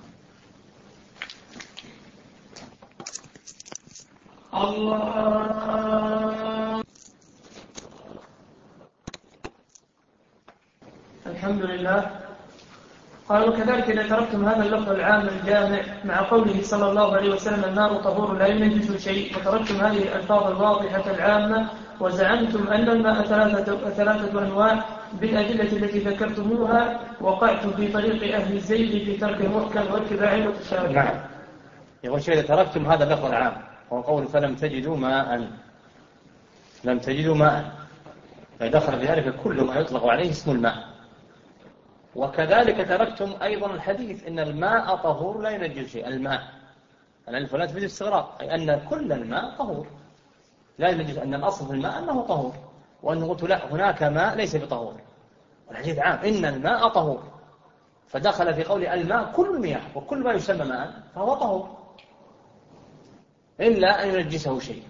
الله. الحمد لله. قال وكذلك إذا تركتم هذا اللفظ العام الجامع مع قوله صلى الله عليه وسلم النار طهور لا ينجس شيء، وتركتم هذه الألفاظ الواضحة العامة، وزعمتم أن الماء 3 أنواع بالأدلة التي ذكرتموها، وقعتم في طريق أهل الزيد في ترك المحكم واتباع المتشابه. نعم. يقول شيء إذا تركتم هذا اللفظ العام، هو قول فلم تجدوا ماء، لم تجدوا ماء، فدخل في ذلك كل ما يطلق عليه اسم الماء. وكذلك تركتم أيضا الحديث إن الماء طهور لا ينجس شيء. الماء الألف لا تفيد الاستغراق، أي أن كل الماء طهور لا ينجس، أن الأصل في الماء أنه طهور، وأنه قلت لا هناك ماء ليس بطهور. والحديث عام إن الماء طهور، فدخل في قول الماء كل المياه، وكل ما يسمى ماء فهو طهور إلا أن ينجسه شيء.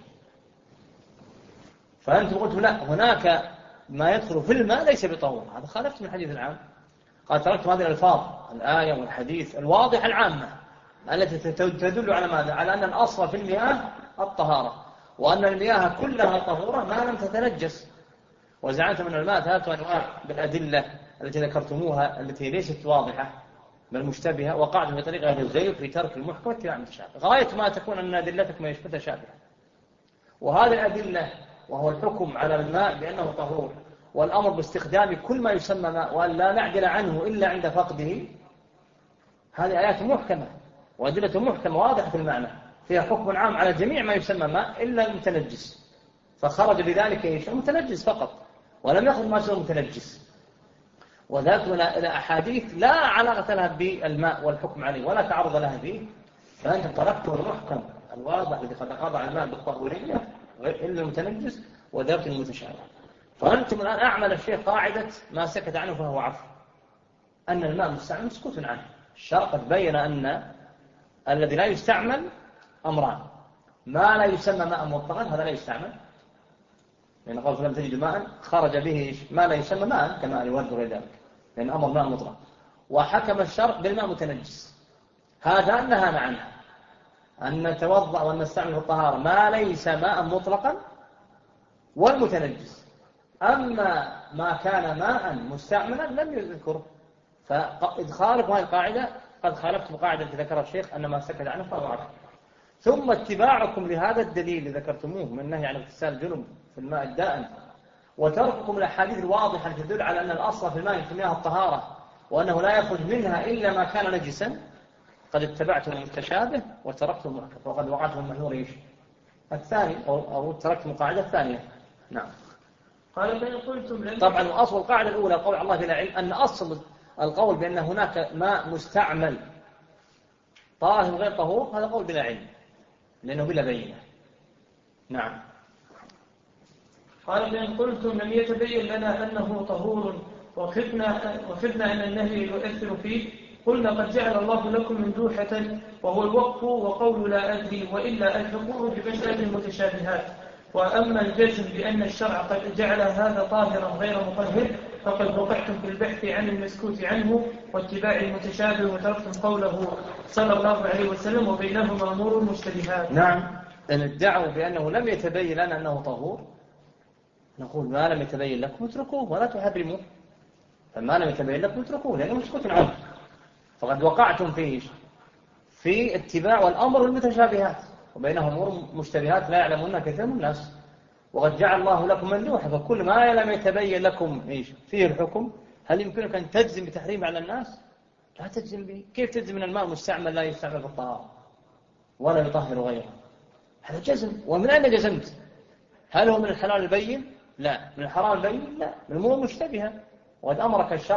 فأنتم قلتم لا هناك ما يدخل في الماء ليس بطهور، هذا خالفت من الحديث العام. قال تركتم هذه الألفاظ الآية والحديث الواضح العامة التي تدل على ماذا؟ على أن الأصل في المياه الطهارة، وأن المياه كلها طهورة ما لم تتنجس. وزعمتم أن الماء 3 أنواع بالأدلة التي ذكرتموها التي ليست واضحة بل مشتبهة، وقعتم في طريق أهل الزيغ في ترك المحكم واتباع المتشابه. غاية ما تكون أن أدلتك ما يشبه تشابهة، وهذه الأدلة وهو الحكم على الماء بأنه طهور، والأمر باستخدام كل ما يسمى ماء وأن لا نعدل عنه إلا عند فقده، هذه آيات محكمة وأدلة محكمة واضحة في المعنى، فيها حكم عام على جميع ما يسمى ماء إلا المتنجس، فخرج بذلك إيش؟ المتنجس فقط، ولم يخرج ما سوى المتنجس. وذلك إلى أحاديث لا علاقة لها بالماء والحكم عليه ولا تعرض لها به، فأنت تركته المحكم الواضح الذي قد قضى الماء بالطهورية إلا المتنجس وذلك المتشابه. فأنتم الآن أعمل الشيء قاعدة ما سكت عنه فهو عفو، أن الماء مستعمل مسكوت عنه. الشرع قد بين أن الذي لا يستعمل أمران: ما لا يسمى ماء مطلقا هذا لا يستعمل، لأن قال فلم تجد ماء خرج به ما لا يسمى ماء كماء الورد وغير ذلك، لأن أمر ماء مطلق. وحكم الشرع بالماء متنجس، هذا نهانا عنه أن نتوضأ وأن نستعمل في الطهارة ما ليس ماء مطلقا والمتنجس. أما ما كان ماء مستعملا لم يذكره، فإدخالكم هذه القاعدة قد خالفتم القاعدة التي ذكرها الشيخ أن ما سكت عنه فهو عفو. ثم اتباعكم لهذا الدليل الذي ذكرتموه من النهي عن اغتسال الجنب في الماء الدائم، وترككم الأحاديث الواضحة التي تدل على أن الأصل في الماء في مياه الطهارة، وأنه لا يخرج منها إلا ما كان نجسا، قد اتبعتم المتشابه وتركتم المحكم، وقد وقعتم المحذور إيش؟ الثاني أو تركتم القاعدة الثانية. نعم. قال فإن قلتم طبعا أصل القاعدة الأولى قول الله بلا علم، أن أصل القول بأن هناك ماء مستعمل طاهر غير طهور هذا قول بلا علم، لأنه بلا بينة. نعم. قال فإن قلتم لم يتبين لنا أنه طهور وخفنا أن النهي يؤثر فيه، قلنا قد جعل الله لكم مندوحة وهو الوقف وقول لا أدري، وإلا الحقوق بمسألة المتشابهات. وأما الجزم بأن الشرع قد جعل هذا طاهرا غير مطهر فقد وقعتم في البحث عن المسكوت عنه واتباع المتشابه وتركتم قوله صلى الله عليه وسلم وبينهما أمور مشتبهات. نعم. إن ادعوا بأنه لم يتبين لنا أنه طهور نقول ما لم يتبين لكم اتركوه ولا تحرموه، فما لم يتبين لكم اتركوه لأنه مسكوت عنه. فقد وقعتم في اتباع والأمر المتشابهات وبينهم أمور مشتبهات لا يعلمونها كثير من الناس. وقد جعل الله لكم مندوحة، فكل ما لم يتبين لكم فيه الحكم هل يمكنك أن تجزم بتحريم على الناس؟ لا تجزم به. كيف تجزم من الماء المستعمل لا يستعمل في الطهارة ولا يطهر غيره؟ هذا جزم. ومن أين جزمت؟ هل هو من الحلال البين؟ لا. من الحرام البين؟ لا. من الأمور المشتبهة. وقد أمرك الشرع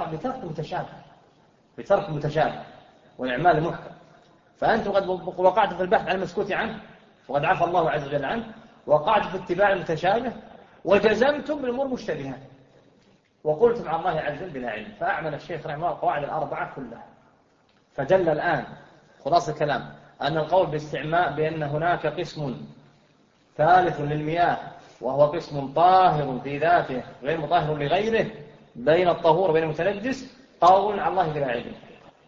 بترك المتشابه والإعمال المحكم. فأنتم قد وقعت في البحث عن المسكوت عنه وقد عفى الله عز وجل عنه، وقعت في اتباع المتشابه وجزمتم بالأمور المشتبهة وقلتم عن الله عز وجل بلا علم. فأعمل الشيخ رحمه الله القواعد الأربعة كلها. فدل الآن خلاص الكلام أن القول باستعماء بأن هناك قسم ثالث للمياه وهو قسم طاهر في ذاته غير مطهر لغيره بين الطهور وبين المتنجس قول عن الله بلا علم،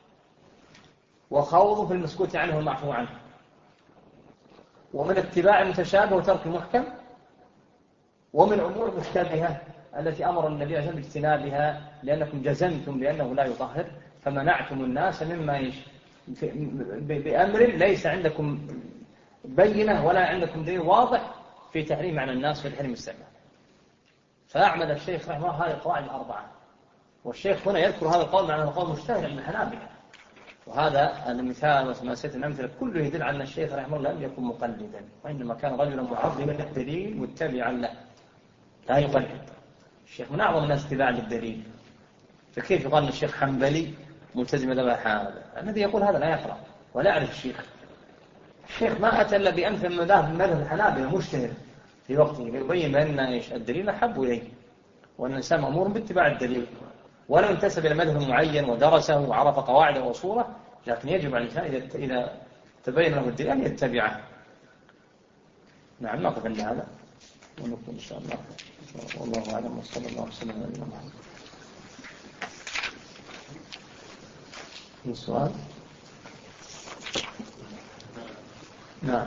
وخوض في المسكوت عنه والمعفو عنه، ومن اتباع المتشابه وترك المحكم، ومن أمور المشتبهة التي أمر النبي صلى الله عليه وسلم باجتنابها لأنكم جزمتم بأنه لا يطهر فمنعتم الناس مما بأمر ليس عندكم بينة ولا عندكم دليل واضح في تحريم عن الناس في تحريم السبع. فأعمل الشيخ رحمه الله هذه القواعد الأربعة. والشيخ هنا يذكر هذا القول مع أنه قول مشتهر عند الحنابلة، وهذا المثال وسماسية الأمثلة كله يدل على أن الشيخ رحمه الله لم يكن مقلدا، وإنما كان رجلا معظما للدليل متبعا له لا يقلد. الشيخ من أعظم الناس اتباعا للدليل، فكيف يقال أن الشيخ حنبلي ملتزم مذهب هذا؟ الذي يقول هذا لا يقرأ ولا يعرف الشيخ ما أتى إلا بأمثل مذاهب الحنابلة مشتهر في وقته يبين بأن الدليل أحب إليه وأن الإنسان مأمور باتباع الدليل، ولو انتسب إلى مذهب معين ودرسه وعرف قواعده وأصوله، لكن يجب على الإنسان إذا تبين له الدليل أن يتبعه. نعم نقف عند هذا ونكمل إن شاء الله. والله أعلم وصلى الله وسلم على نبينا محمد. السؤال؟ نعم.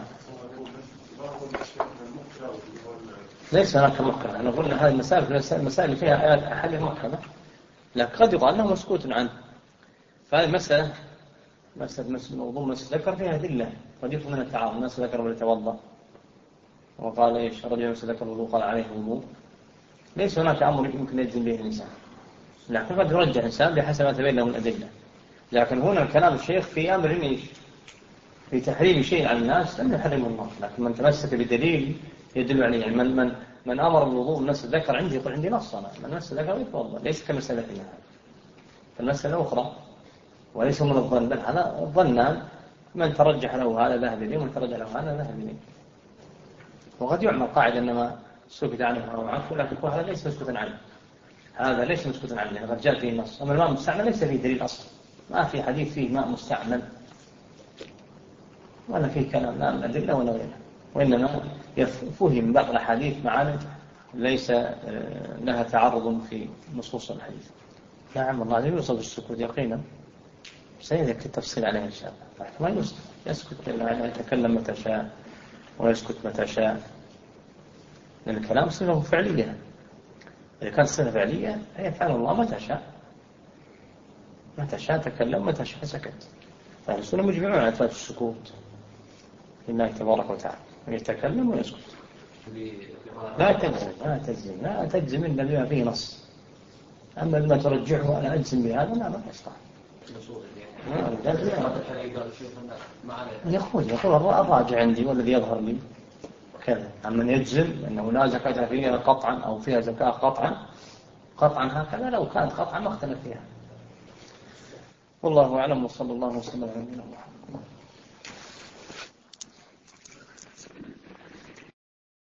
ليس هناك مكره، أنا قلنا هذه المسائل اللي فيها آيات أحد مكره، لكن قد يقال أنه مسكوت عنه. فهذه مسألة موضوع مسألة ذكر فيها أدلة قد يفهم من التعارض. الناس ذكروا ليتوضأ وقال إيش رجل ذكر الوضوء قال عليه الوضوء، ليس هناك أمر يمكن يجزم به الإنسان، لكن قد يرجع الإنسان بحسب ما تبين له من الأدلة. لكن هنا كلام الشيخ في أمر في تحريم شيء على الناس لم يحرم الله، لكن من تمسك بدليل يدل عليه. يعني من أمر بالوضوء الناس ذكر عندي يقول عندي نص، أنا من الناس ذكر يتوضأ، ليس كمسألة هذا. فالمسألة أخرى وليس من الظن، بل هذا الظنان من ترجح له هذا ذهب إليه ومن ترجح له هذا ذهب إليه. وقد يعمل قاعدة إنما سكت عنه أو عنه، لكن يقول هذا ليس مسكوتا عنه، هذا ليس مسكوتا عنه لأن قد جاء فيه نص. أما الماء المستعمل ليس فيه دليل أصلا، ما في حديث فيه ماء مستعمل ولا فيه كلام لا من أدلة ولا غيرها، وإنما فهم بعض الحديث معاني ليس لها تعرض في نصوص الحديث. نعم والله يوصل السكوت يقينا، سيذكر التفصيل عليه إن شاء الله. ما يسكت إلا يتكلم متى شاء ويسكت متى شاء، لأن الكلام صفة فعلية. إذا كانت صفة فعلية هي فعل الله متى شاء تكلم متى شاء سكت. فأهل السنة مجمعون على إثبات السكوت لله تبارك وتعالى، يتكلم ويسكت. لا تجزم إلا بما فيه نص. أما بما ترجعه أنا أجزم بهذا لا ما يستطيع. يقول الراجع عندي والذي يظهر لي كذا. أما يجزم أنه لا زكاة فيها قطعا أو فيها زكاة قطعا هكذا، لو كانت قطعا ما اختلف فيها. والله أعلم، وصلى الله وسلم على نبينا محمد.